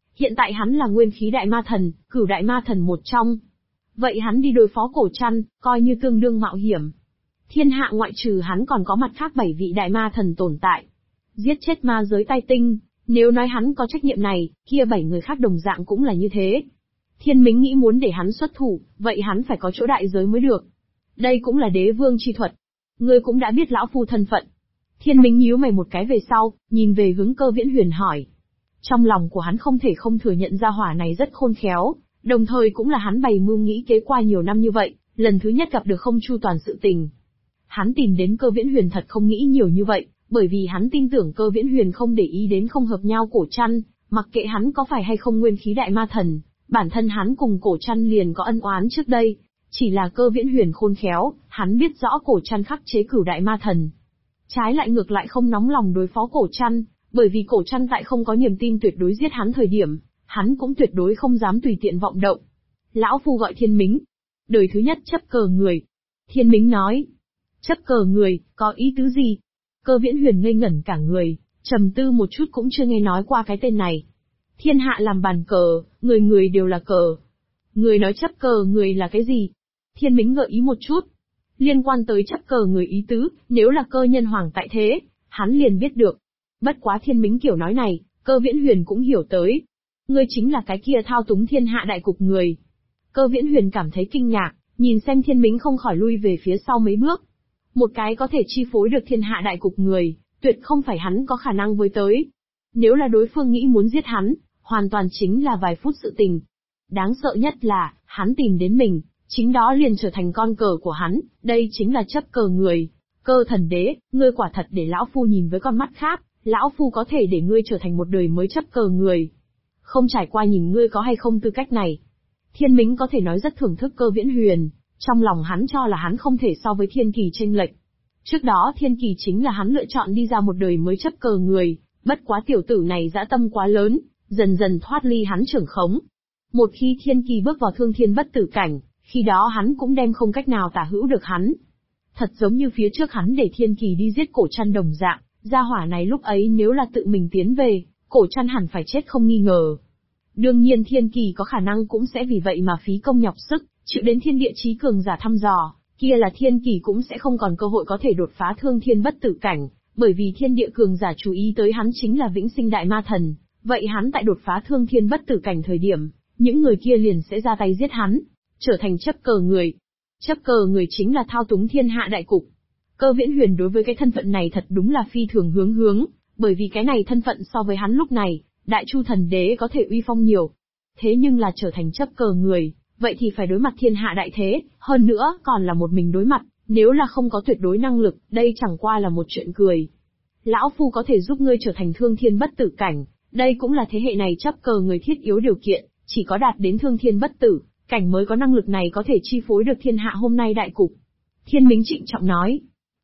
Hiện tại hắn là nguyên khí đại ma thần, cửu đại ma thần một trong. Vậy hắn đi đối phó Cổ Trăn, coi như tương đương mạo hiểm. Thiên hạ ngoại trừ hắn còn có mặt khác 7 vị đại ma thần tồn tại. Giết chết ma giới tai tinh, nếu nói hắn có trách nhiệm này, kia 7 người khác đồng dạng cũng là như thế. Thiên Mính nghĩ muốn để hắn xuất thủ, vậy hắn phải có chỗ đại giới mới được. Đây cũng là đế vương chi thuật. Ngươi cũng đã biết lão phu thân phận. Thiên Mính nhíu mày một cái về sau, nhìn về hướng Cơ Viễn Huyền hỏi. Trong lòng của hắn không thể không thừa nhận ra hỏa này rất khôn khéo, đồng thời cũng là hắn bày mưu nghĩ kế qua nhiều năm như vậy, lần thứ nhất gặp được không chu toàn sự tình. Hắn tìm đến Cơ Viễn Huyền thật không nghĩ nhiều như vậy, bởi vì hắn tin tưởng Cơ Viễn Huyền không để ý đến không hợp nhau Cổ Trăn, mặc kệ hắn có phải hay không nguyên khí đại ma thần, bản thân hắn cùng Cổ Trăn liền có ân oán trước đây, chỉ là Cơ Viễn Huyền khôn khéo, hắn biết rõ Cổ Trăn khắc chế cửu đại ma thần. Trái lại ngược lại không nóng lòng đối phó Cổ Trăn, bởi vì Cổ Trăn tại không có niềm tin tuyệt đối giết hắn thời điểm, hắn cũng tuyệt đối không dám tùy tiện vọng động. Lão phu gọi Thiên Mính. Đời thứ nhất chấp cờ người. Thiên Mính nói. Chấp cờ người, có ý tứ gì? Cơ Viễn Huyền ngây ngẩn cả người, trầm tư một chút cũng chưa nghe nói qua cái tên này. Thiên hạ làm bàn cờ, người người đều là cờ. Người nói chấp cờ người là cái gì? Thiên Mính gợi ý một chút. Liên quan tới chấp cờ người ý tứ, nếu là cơ nhân hoàng tại thế, hắn liền biết được. Bất quá Thiên Mính kiểu nói này, Cơ Viễn Huyền cũng hiểu tới. Ngươi chính là cái kia thao túng thiên hạ đại cục người. Cơ Viễn Huyền cảm thấy kinh ngạc, nhìn xem Thiên Mính không khỏi lui về phía sau mấy bước. Một cái có thể chi phối được thiên hạ đại cục người, tuyệt không phải hắn có khả năng với tới. Nếu là đối phương nghĩ muốn giết hắn, hoàn toàn chính là vài phút sự tình. Đáng sợ nhất là, hắn tìm đến mình, chính đó liền trở thành con cờ của hắn, đây chính là chấp cờ người. Cơ thần đế, ngươi quả thật để lão phu nhìn với con mắt khác, lão phu có thể để ngươi trở thành một đời mới chấp cờ người. Không trải qua nhìn ngươi có hay không tư cách này. Thiên Mính có thể nói rất thưởng thức Cơ Viễn Huyền, trong lòng hắn cho là hắn không thể so với Thiên Kỳ chênh lệch. Trước đó Thiên Kỳ chính là hắn lựa chọn đi ra một đời mới chấp cờ người, bất quá tiểu tử này dã tâm quá lớn, dần dần thoát ly hắn trưởng khống. Một khi Thiên Kỳ bước vào thương thiên bất tử cảnh, khi đó hắn cũng đem không cách nào tả hữu được hắn. Thật giống như phía trước hắn để Thiên Kỳ đi giết Cổ Trăn đồng dạng, gia hỏa này lúc ấy nếu là tự mình tiến về, Cổ Trăn hẳn phải chết không nghi ngờ. Đương nhiên Thiên Kỳ có khả năng cũng sẽ vì vậy mà phí công nhọc sức, chịu đến thiên địa chí cường giả thăm dò, kia là Thiên Kỳ cũng sẽ không còn cơ hội có thể đột phá thương thiên bất tử cảnh, bởi vì thiên địa cường giả chú ý tới hắn chính là vĩnh sinh đại ma thần, vậy hắn tại đột phá thương thiên bất tử cảnh thời điểm, những người kia liền sẽ ra tay giết hắn, trở thành chấp cờ người. Chấp cờ người chính là thao túng thiên hạ đại cục. Cơ Viễn Huyền đối với cái thân phận này thật đúng là phi thường hướng, bởi vì cái này thân phận so với hắn lúc này, Đại Chu thần đế có thể uy phong nhiều. Thế nhưng là trở thành chấp cờ người, vậy thì phải đối mặt thiên hạ đại thế, hơn nữa còn là một mình đối mặt, nếu là không có tuyệt đối năng lực, đây chẳng qua là một chuyện cười. Lão phu có thể giúp ngươi trở thành thương thiên bất tử cảnh, đây cũng là thế hệ này chấp cờ người thiết yếu điều kiện, chỉ có đạt đến thương thiên bất tử cảnh mới có năng lực này có thể chi phối được thiên hạ hôm nay đại cục. Thiên Mính trịnh trọng nói.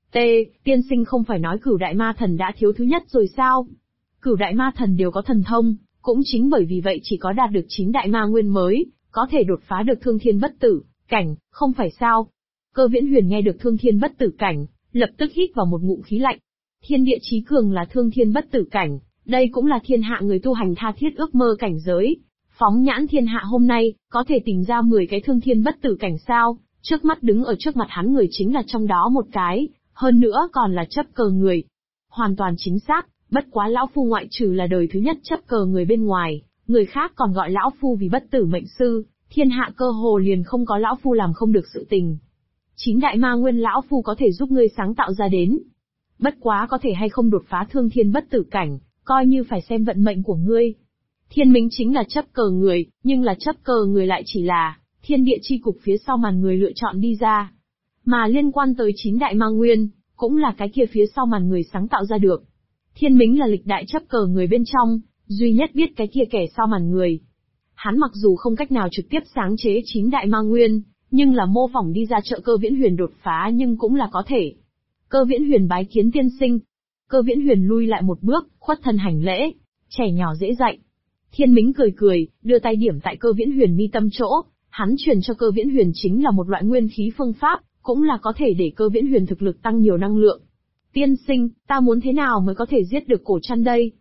Tiên sinh không phải nói cửu đại ma thần đã thiếu thứ nhất rồi sao? Cửu đại ma thần đều có thần thông, cũng chính bởi vì vậy chỉ có đạt được 9 đại ma nguyên mới, có thể đột phá được thương thiên bất tử cảnh, không phải sao? Cơ Viễn Huyền nghe được thương thiên bất tử cảnh, lập tức hít vào một ngụm khí lạnh. Thiên địa chí cường là thương thiên bất tử cảnh, đây cũng là thiên hạ người tu hành tha thiết ước mơ cảnh giới. Phóng nhãn thiên hạ hôm nay, có thể tìm ra 10 cái thương thiên bất tử cảnh sao? Trước mắt đứng ở trước mặt hắn người chính là trong đó một cái, hơn nữa còn là chấp cờ người. Hoàn toàn chính xác, bất quá lão phu ngoại trừ là đời thứ nhất chấp cờ người bên ngoài, người khác còn gọi lão phu vì bất tử mệnh sư, thiên hạ cơ hồ liền không có lão phu làm không được sự tình. 9 đại ma nguyên lão phu có thể giúp ngươi sáng tạo ra đến. Bất quá có thể hay không đột phá thương thiên bất tử cảnh, coi như phải xem vận mệnh của ngươi. Thiên Mính chính là chấp cờ người, nhưng là chấp cờ người lại chỉ là thiên địa chi cục phía sau màn người lựa chọn đi ra. Mà liên quan tới 9 đại ma nguyên, cũng là cái kia phía sau màn người sáng tạo ra được. Thiên Mính là lịch đại chấp cờ người bên trong, duy nhất biết cái kia kẻ sau màn người. Hắn mặc dù không cách nào trực tiếp sáng chế 9 đại ma nguyên, nhưng là mô phỏng đi ra trợ Cơ Viễn Huyền đột phá nhưng cũng là có thể. Cơ Viễn Huyền bái kiến tiên sinh. Cơ Viễn Huyền lui lại một bước, khuất thân hành lễ. Trẻ nhỏ dễ dạy. Thiên Mính cười, đưa tay điểm tại Cơ Viễn Huyền mi tâm chỗ, hắn truyền cho Cơ Viễn Huyền chính là một loại nguyên khí phương pháp, cũng là có thể để Cơ Viễn Huyền thực lực tăng nhiều năng lượng. Tiên sinh, ta muốn thế nào mới có thể giết được Cổ Trăn đây?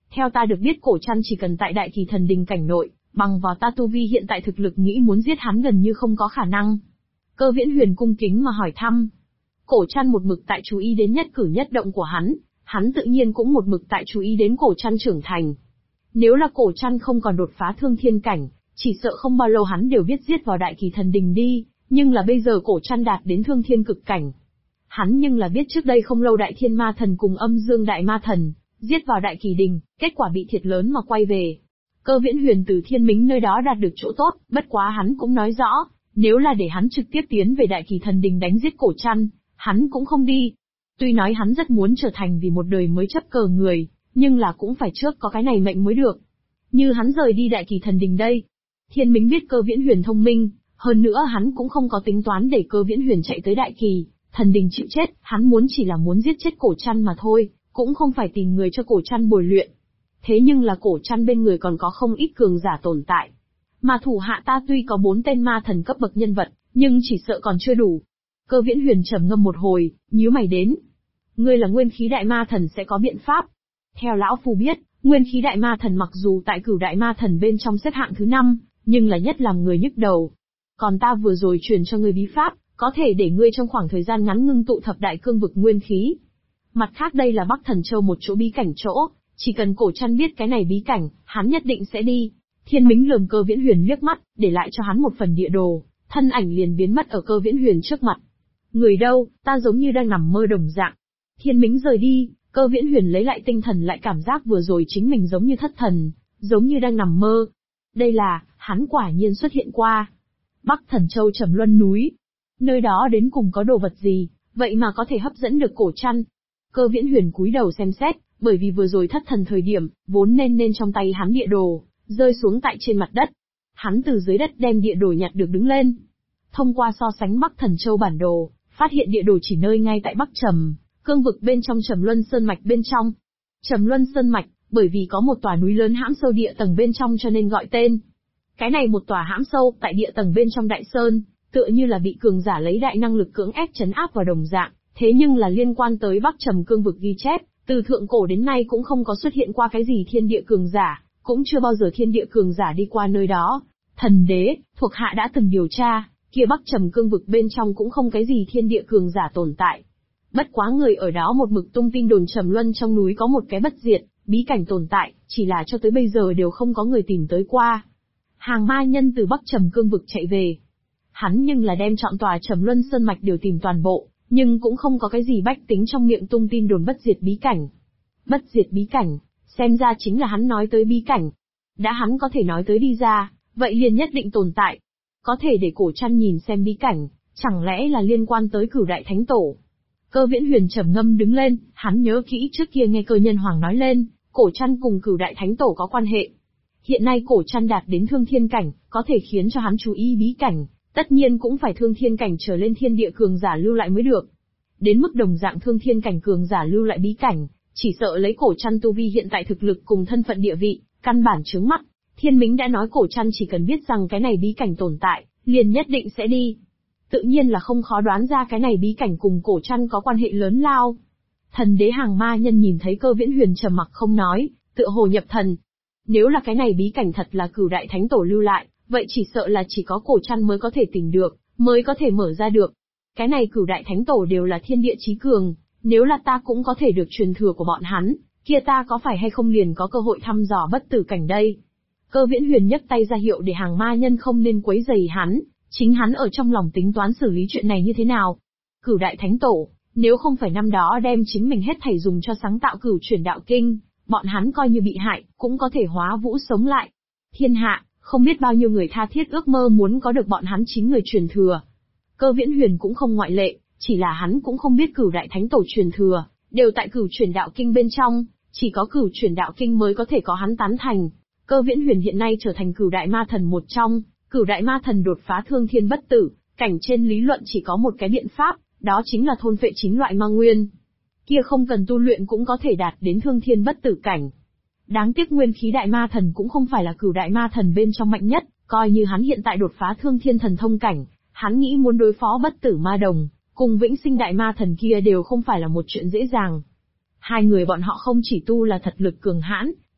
Theo ta được biết cổ trăn chỉ cần tại Đại Kỳ Thần Đình cảnh nội, bằng vào ta tu vi hiện tại thực lực nghĩ muốn giết hắn gần như không có khả năng. Cơ Viễn Huyền cung kính mà hỏi thăm. Cổ trăn một mực tại chú ý đến nhất cử nhất động của hắn tự nhiên cũng một mực tại chú ý đến cổ trăn trưởng thành. Nếu là cổ trăn không còn đột phá thương thiên cảnh, chỉ sợ không bao lâu hắn đều biết giết vào Đại Kỳ Thần Đình đi, nhưng là bây giờ cổ trăn đạt đến thương thiên cực cảnh. Hắn nhưng là biết trước đây không lâu Đại Thiên Ma Thần cùng Âm Dương Đại Ma Thần, giết vào Đại Kỳ Đình, kết quả bị thiệt lớn mà quay về. Cơ Viễn Huyền từ Thiên Mính nơi đó đạt được chỗ tốt, bất quá hắn cũng nói rõ, nếu là để hắn trực tiếp tiến về Đại Kỳ Thần Đình đánh giết cổ trăn, hắn cũng không đi. Tuy nói hắn rất muốn trở thành vì một đời mới chấp cờ người, nhưng là cũng phải trước có cái này mệnh mới được. Như hắn rời đi Đại Kỳ Thần Đình đây. Thiên Mính biết Cơ Viễn Huyền thông minh, hơn nữa hắn cũng không có tính toán để Cơ Viễn Huyền chạy tới Đại Kỳ Thần Đình chịu chết, hắn muốn chỉ là muốn giết chết cổ trăn mà thôi, cũng không phải tìm người cho cổ trăn bồi luyện. Thế nhưng là cổ trăn bên người còn có không ít cường giả tồn tại. Mà thủ hạ ta tuy có 4 tên ma thần cấp bậc nhân vật, nhưng chỉ sợ còn chưa đủ. Cơ Viễn Huyền trầm ngâm một hồi, nhíu mày đến. Ngươi là Nguyên Khí Đại Ma Thần sẽ có biện pháp. Theo lão phu biết, Nguyên Khí Đại Ma Thần mặc dù tại Cửu Đại Ma Thần bên trong xếp hạng thứ 5, nhưng là nhất làm người nhức đầu. Còn ta vừa rồi truyền cho ngươi bí pháp, có thể để ngươi trong khoảng thời gian ngắn ngưng tụ thập đại cương vực nguyên khí. Mặt khác đây là Bắc Thần Châu một chỗ bí cảnh chỗ, chỉ cần cổ trăn biết cái này bí cảnh, hắn nhất định sẽ đi. Thiên Mính lườm Cơ Viễn Huyền liếc mắt, để lại cho hắn một phần địa đồ, thân ảnh liền biến mất ở Cơ Viễn Huyền trước mặt. Người đâu, ta giống như đang nằm mơ đồng dạng. Thiên Mính rời đi, Cơ Viễn Huyền lấy lại tinh thần lại cảm giác vừa rồi chính mình giống như thất thần, giống như đang nằm mơ. Đây là, hắn quả nhiên xuất hiện qua. Bắc Thần Châu Trầm Luân núi. Nơi đó đến cùng có đồ vật gì, vậy mà có thể hấp dẫn được cổ trăn. Cơ Viễn Huyền cúi đầu xem xét, bởi vì vừa rồi thất thần thời điểm, vốn nên trong tay hắn địa đồ, rơi xuống tại trên mặt đất. Hắn từ dưới đất đem địa đồ nhặt được đứng lên. Thông qua so sánh Bắc Thần Châu bản đồ, phát hiện địa đồ chỉ nơi ngay tại Bắc Trầm, cương vực bên trong Trầm Luân Sơn Mạch bên trong. Trầm Luân Sơn Mạch, bởi vì có một tòa núi lớn hãm sâu địa tầng bên trong cho nên gọi tên. Cái này một tòa hãm sâu tại địa tầng bên trong Đại Sơn, tựa như là bị cường giả lấy đại năng lực cưỡng ép trấn áp vào đồng dạng, thế nhưng là liên quan tới Bắc Trầm cương vực ghi chép, từ thượng cổ đến nay cũng không có xuất hiện qua cái gì thiên địa cường giả, cũng chưa bao giờ thiên địa cường giả đi qua nơi đó. Thần đế, thuộc hạ đã từng điều tra, kia Bắc Trầm cương vực bên trong cũng không cái gì thiên địa cường giả tồn tại. Bất quá người ở đó một mực tung tin đồn Trầm Luân trong núi có một cái bất diệt, bí cảnh tồn tại, chỉ là cho tới bây giờ đều không có người tìm tới qua. Hàng ma nhân từ Bắc Trầm cương vực chạy về. Hắn nhưng là đem chọn tòa Trầm Luân Sơn Mạch đều tìm toàn bộ, nhưng cũng không có cái gì bách tính trong miệng tung tin đồn bất diệt bí cảnh. Bất diệt bí cảnh, xem ra chính là hắn nói tới bí cảnh. Đã hắn có thể nói tới đi ra, vậy liền nhất định tồn tại. Có thể để cổ trăn nhìn xem bí cảnh, chẳng lẽ là liên quan tới Cửu Đại Thánh Tổ. Cơ Viễn Huyền trầm ngâm đứng lên, hắn nhớ kỹ trước kia nghe Cơ Nhân Hoàng nói lên, cổ trăn cùng Cửu Đại Thánh Tổ có quan hệ. Hiện nay cổ trăn đạt đến thương thiên cảnh, có thể khiến cho hắn chú ý bí cảnh, tất nhiên cũng phải thương thiên cảnh trở lên thiên địa cường giả lưu lại mới được. Đến mức đồng dạng thương thiên cảnh cường giả lưu lại bí cảnh, chỉ sợ lấy cổ trăn tu vi hiện tại thực lực cùng thân phận địa vị, căn bản chướng mắt. Thiên Mính đã nói cổ trăn chỉ cần biết rằng cái này bí cảnh tồn tại, liền nhất định sẽ đi. Tự nhiên là không khó đoán ra cái này bí cảnh cùng cổ trăn có quan hệ lớn lao. Thần đế hàng ma nhân nhìn thấy Cơ Viễn Huyền trầm mặc không nói, tựa hồ nhập thần. Nếu là cái này bí cảnh thật là Cửu Đại Thánh Tổ lưu lại, vậy chỉ sợ là chỉ có cổ trăn mới có thể tìm được, mới có thể mở ra được. Cái này Cửu Đại Thánh Tổ đều là thiên địa chí cường, nếu là ta cũng có thể được truyền thừa của bọn hắn, kia ta có phải hay không liền có cơ hội thăm dò bất tử cảnh đây. Cơ Viễn Huyền nhấc tay ra hiệu để hàng ma nhân không nên quấy rầy hắn, chính hắn ở trong lòng tính toán xử lý chuyện này như thế nào. Cửu Đại Thánh Tổ, nếu không phải năm đó đem chính mình hết thảy dùng cho sáng tạo Cửu Chuyển Đạo Kinh, bọn hắn coi như bị hại, cũng có thể hóa vũ sống lại. Thiên hạ, không biết bao nhiêu người tha thiết ước mơ muốn có được bọn hắn chính người truyền thừa. Cơ Viễn Huyền cũng không ngoại lệ, chỉ là hắn cũng không biết Cửu Đại Thánh Tổ truyền thừa, đều tại Cửu Chuyển Đạo Kinh bên trong, chỉ có Cửu Chuyển Đạo Kinh mới có thể có hắn tán thành. Cơ Viễn Huyền hiện nay trở thành Cửu Đại Ma Thần một trong, Cửu Đại Ma Thần đột phá thương thiên bất tử, cảnh trên lý luận chỉ có một cái biện pháp, đó chính là thôn phệ 9 loại ma nguyên. Kia không cần tu luyện cũng có thể đạt đến thương thiên bất tử cảnh. Đáng tiếc Nguyên Khí Đại Ma Thần cũng không phải là Cửu Đại Ma Thần bên trong mạnh nhất, coi như hắn hiện tại đột phá thương thiên thần thông cảnh, hắn nghĩ muốn đối phó bất tử ma đồng, cùng Vĩnh Sinh Đại Ma Thần kia đều không phải là một chuyện dễ dàng. Hai người bọn họ không chỉ tu là thật lực cường hãn,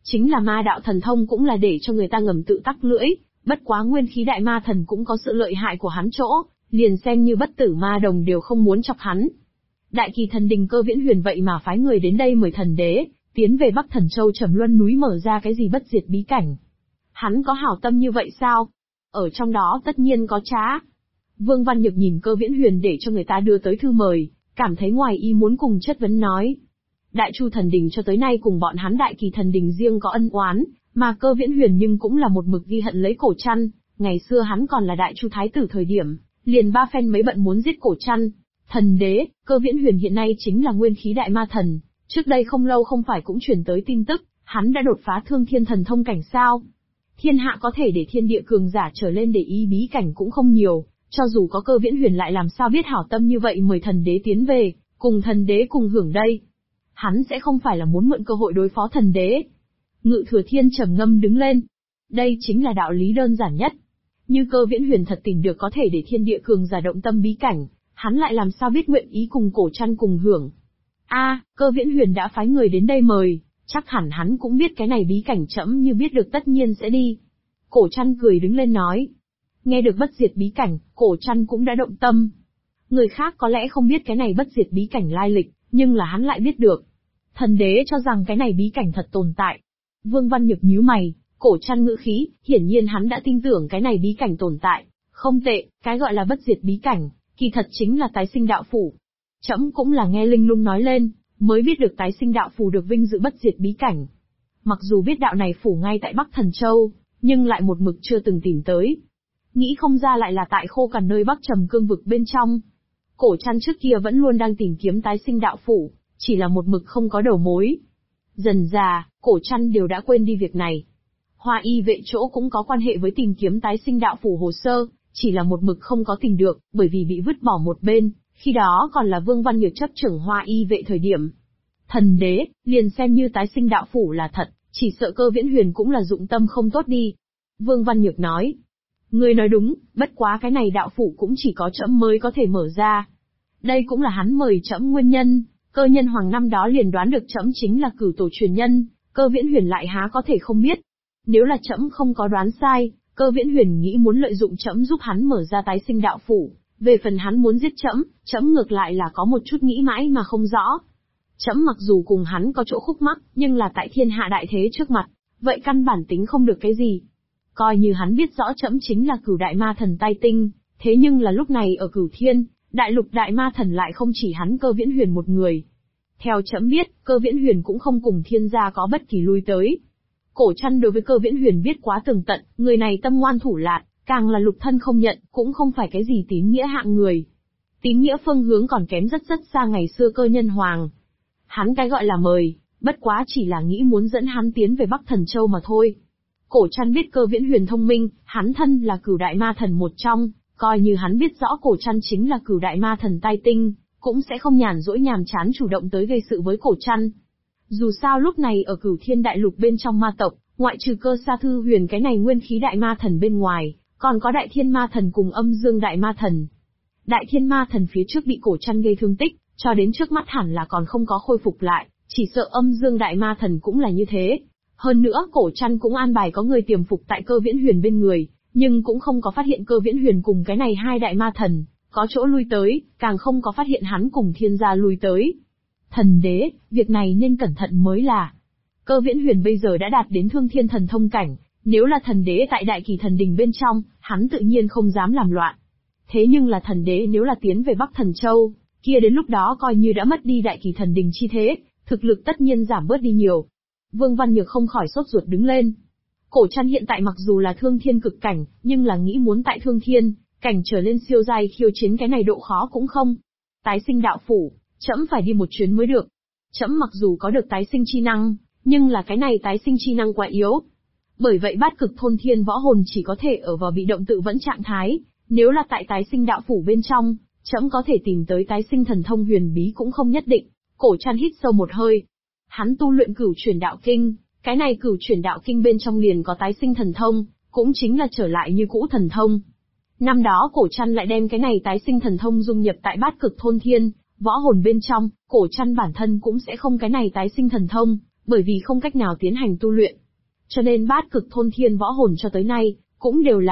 Chính là ma đạo thần thông cũng là để cho người ta ngầm tự tắc lưỡi, bất quá nguyên khí đại ma thần cũng có sự lợi hại của hắn chỗ, liền xem như bất tử ma đồng đều không muốn chọc hắn. Đại Kỳ Thần Đình Cơ Viễn Huyền vậy mà phái người đến đây mời thần đế, tiến về Bắc Thần Châu Trầm Luân núi mở ra cái gì bất diệt bí cảnh. Hắn có hảo tâm như vậy sao? Ở trong đó tất nhiên có trá. Vương Văn Nhược nhìn Cơ Viễn Huyền để cho người ta đưa tới thư mời, cảm thấy ngoài ý muốn cùng chất vấn nói. Đại Chu Thần Đình cho tới nay cùng bọn hắn Đại Kỳ Thần Đình riêng có ân oán, mà Cơ Viễn Huyền nhưng cũng là một mực ghi hận lấy Cổ Trăn, ngày xưa hắn còn là Đại Chu Thái tử thời điểm, liền ba phen mấy bận muốn giết Cổ Trăn. Thần đế, Cơ Viễn Huyền hiện nay chính là nguyên khí đại ma thần, trước đây không lâu không phải cũng truyền tới tin tức, hắn đã đột phá thương thiên thần thông cảnh sao? Thiên hạ có thể để thiên địa cường giả trở lên để ý bí cảnh cũng không nhiều, cho dù có Cơ Viễn Huyền lại làm sao biết hảo tâm như vậy mời thần đế tiến về, cùng thần đế cùng hưởng đây. Hắn sẽ không phải là muốn mượn cơ hội đối phó thần đế. Ngự Thừa Thiên trầm ngâm đứng lên. Đây chính là đạo lý đơn giản nhất. Như Cơ Viễn Huyền thật tìm được có thể để thiên địa cường giả động tâm bí cảnh, hắn lại làm sao biết nguyện ý cùng Cổ Trăn cùng hưởng. Cơ Viễn Huyền đã phái người đến đây mời, chắc hẳn hắn cũng biết cái này bí cảnh trẫm như biết được tất nhiên sẽ đi. Cổ Trăn cười đứng lên nói. Nghe được bất diệt bí cảnh, Cổ Trăn cũng đã động tâm. Người khác có lẽ không biết cái này bất diệt bí cảnh lai lịch, nhưng là hắn lại biết được. Thần đế cho rằng cái này bí cảnh thật tồn tại. Vương Văn Nhược nhíu mày, Cổ Trăn ngữ khí, hiển nhiên hắn đã tin tưởng cái này bí cảnh tồn tại. Không tệ, cái gọi là bất diệt bí cảnh, kỳ thật chính là tái sinh đạo phủ. Trẫm cũng là nghe linh lung nói lên, mới biết được tái sinh đạo phủ được vinh dự bất diệt bí cảnh. Mặc dù biết đạo này phủ ngay tại Bắc Thần Châu, nhưng lại một mực chưa từng tìm tới. Nghĩ không ra lại là tại Khô Cằn nơi Bắc Trầm Cương vực bên trong. Cổ Trăn trước kia vẫn luôn đang tìm kiếm tái sinh đạo phủ, chỉ là một mực không có đầu mối. Dần dà, Cổ Trăn đều đã quên đi việc này. Hoa Y vệ chỗ cũng có quan hệ với tìm kiếm tái sinh đạo phủ hồ sơ, chỉ là một mực không có tìm được, bởi vì bị vứt bỏ một bên, khi đó còn là Vương Văn Nhược chấp trưởng Hoa Y vệ thời điểm. Thần đế, liền xem như tái sinh đạo phủ là thật, chỉ sợ Cơ Viễn Huyền cũng là dụng tâm không tốt đi. Vương Văn Nhược nói. Ngươi nói đúng, bất quá cái này đạo phủ cũng chỉ có trẫm mới có thể mở ra. Đây cũng là hắn mời trẫm nguyên nhân, Cơ Nhân Hoàng năm đó liền đoán được trẫm chính là cửu tổ truyền nhân, Cơ Viễn Huyền lại há có thể không biết. Nếu là trẫm không có đoán sai, Cơ Viễn Huyền nghĩ muốn lợi dụng trẫm giúp hắn mở ra tái sinh đạo phủ, về phần hắn muốn giết trẫm ngược lại là có một chút nghĩ mãi mà không rõ. Trẫm mặc dù cùng hắn có chỗ khúc mắc, nhưng là tại thiên hạ đại thế trước mặt, vậy căn bản tính không được cái gì. Coi như hắn biết rõ trẫm chính là cửu đại ma thần tai tinh, thế nhưng là lúc này ở Cửu Thiên, đại lục đại ma thần lại không chỉ hắn Cơ Viễn Huyền một người. Theo trẫm biết, Cơ Viễn Huyền cũng không cùng thiên gia có bất kỳ lui tới. Cổ Trăn đối với Cơ Viễn Huyền biết quá tường tận, người này tâm ngoan thủ lạn, càng là lục thân không nhận, cũng không phải cái gì tín nghĩa hạng người. Tín nghĩa phương hướng còn kém rất xa ngày xưa Cơ Nhân Hoàng. Hắn cái gọi là mời, bất quá chỉ là nghĩ muốn dẫn hắn tiến về Bắc Thần Châu mà thôi. Cổ Trăn biết Cơ Viễn Huyền thông minh, hắn thân là cửu đại ma thần một trong, coi như hắn biết rõ Cổ Trăn chính là cửu đại ma thần tai tinh, cũng sẽ không nhàn rỗi nhàm chán chủ động tới gây sự với Cổ Trăn. Dù sao lúc này ở Cửu Thiên đại lục bên trong ma tộc, ngoại trừ Cơ Sa Thư Huyền cái này nguyên khí đại ma thần bên ngoài, còn có Đại Thiên Ma Thần cùng Âm Dương đại ma thần. Đại Thiên Ma Thần phía trước bị Cổ Trăn gây thương tích, cho đến trước mắt hẳn là còn không có khôi phục lại, chỉ sợ Âm Dương đại ma thần cũng là như thế. Hơn nữa Cổ Trăn cũng an bài có người tiềm phục tại Cơ Viễn Huyền bên người, nhưng cũng không có phát hiện Cơ Viễn Huyền cùng cái này hai đại ma thần có chỗ lui tới, càng không có phát hiện hắn cùng thiên gia lui tới. Thần đế, việc này nên cẩn thận mới là. Cơ Viễn Huyền bây giờ đã đạt đến thương thiên thần thông cảnh, nếu là thần đế tại Đại Kỳ Thần Đình bên trong, hắn tự nhiên không dám làm loạn. Thế nhưng là thần đế nếu là tiến về Bắc Thần Châu, kia đến lúc đó coi như đã mất đi Đại Kỳ Thần Đình chi thế, thực lực tất nhiên giảm bớt đi nhiều. Vương Văn Nhược không khỏi sốt ruột đứng lên. Cổ Trăn hiện tại mặc dù là thương thiên cực cảnh, nhưng là nghĩ muốn tại thương thiên cảnh trở lên siêu giai khiêu chiến cái này độ khó cũng không. Tái sinh đạo phủ, trẫm phải đi một chuyến mới được. Trẫm mặc dù có được tái sinh chi năng, nhưng là cái này tái sinh chi năng quá yếu. Bởi vậy Bát Cực Thôn Thiên Võ Hồn chỉ có thể ở vào bị động tự vẫn trạng thái, nếu là tại tái sinh đạo phủ bên trong, trẫm có thể tìm tới tái sinh thần thông huyền bí cũng không nhất định. Cổ Trăn hít sâu một hơi. Hắn tu luyện Cửu Chuyển Đạo Kinh, cái này Cửu Chuyển Đạo Kinh bên trong liền có tái sinh thần thông, cũng chính là trở lại như cũ thần thông. Năm đó Cổ Trăn lại đem cái này tái sinh thần thông dung nhập tại Bát Cực Thôn Thiên Võ Hồn bên trong, Cổ Trăn bản thân cũng sẽ không cái này tái sinh thần thông, bởi vì không cách nào tiến hành tu luyện. Cho nên bát cực thôn thiên võ hồn cho tới nay, cũng đều là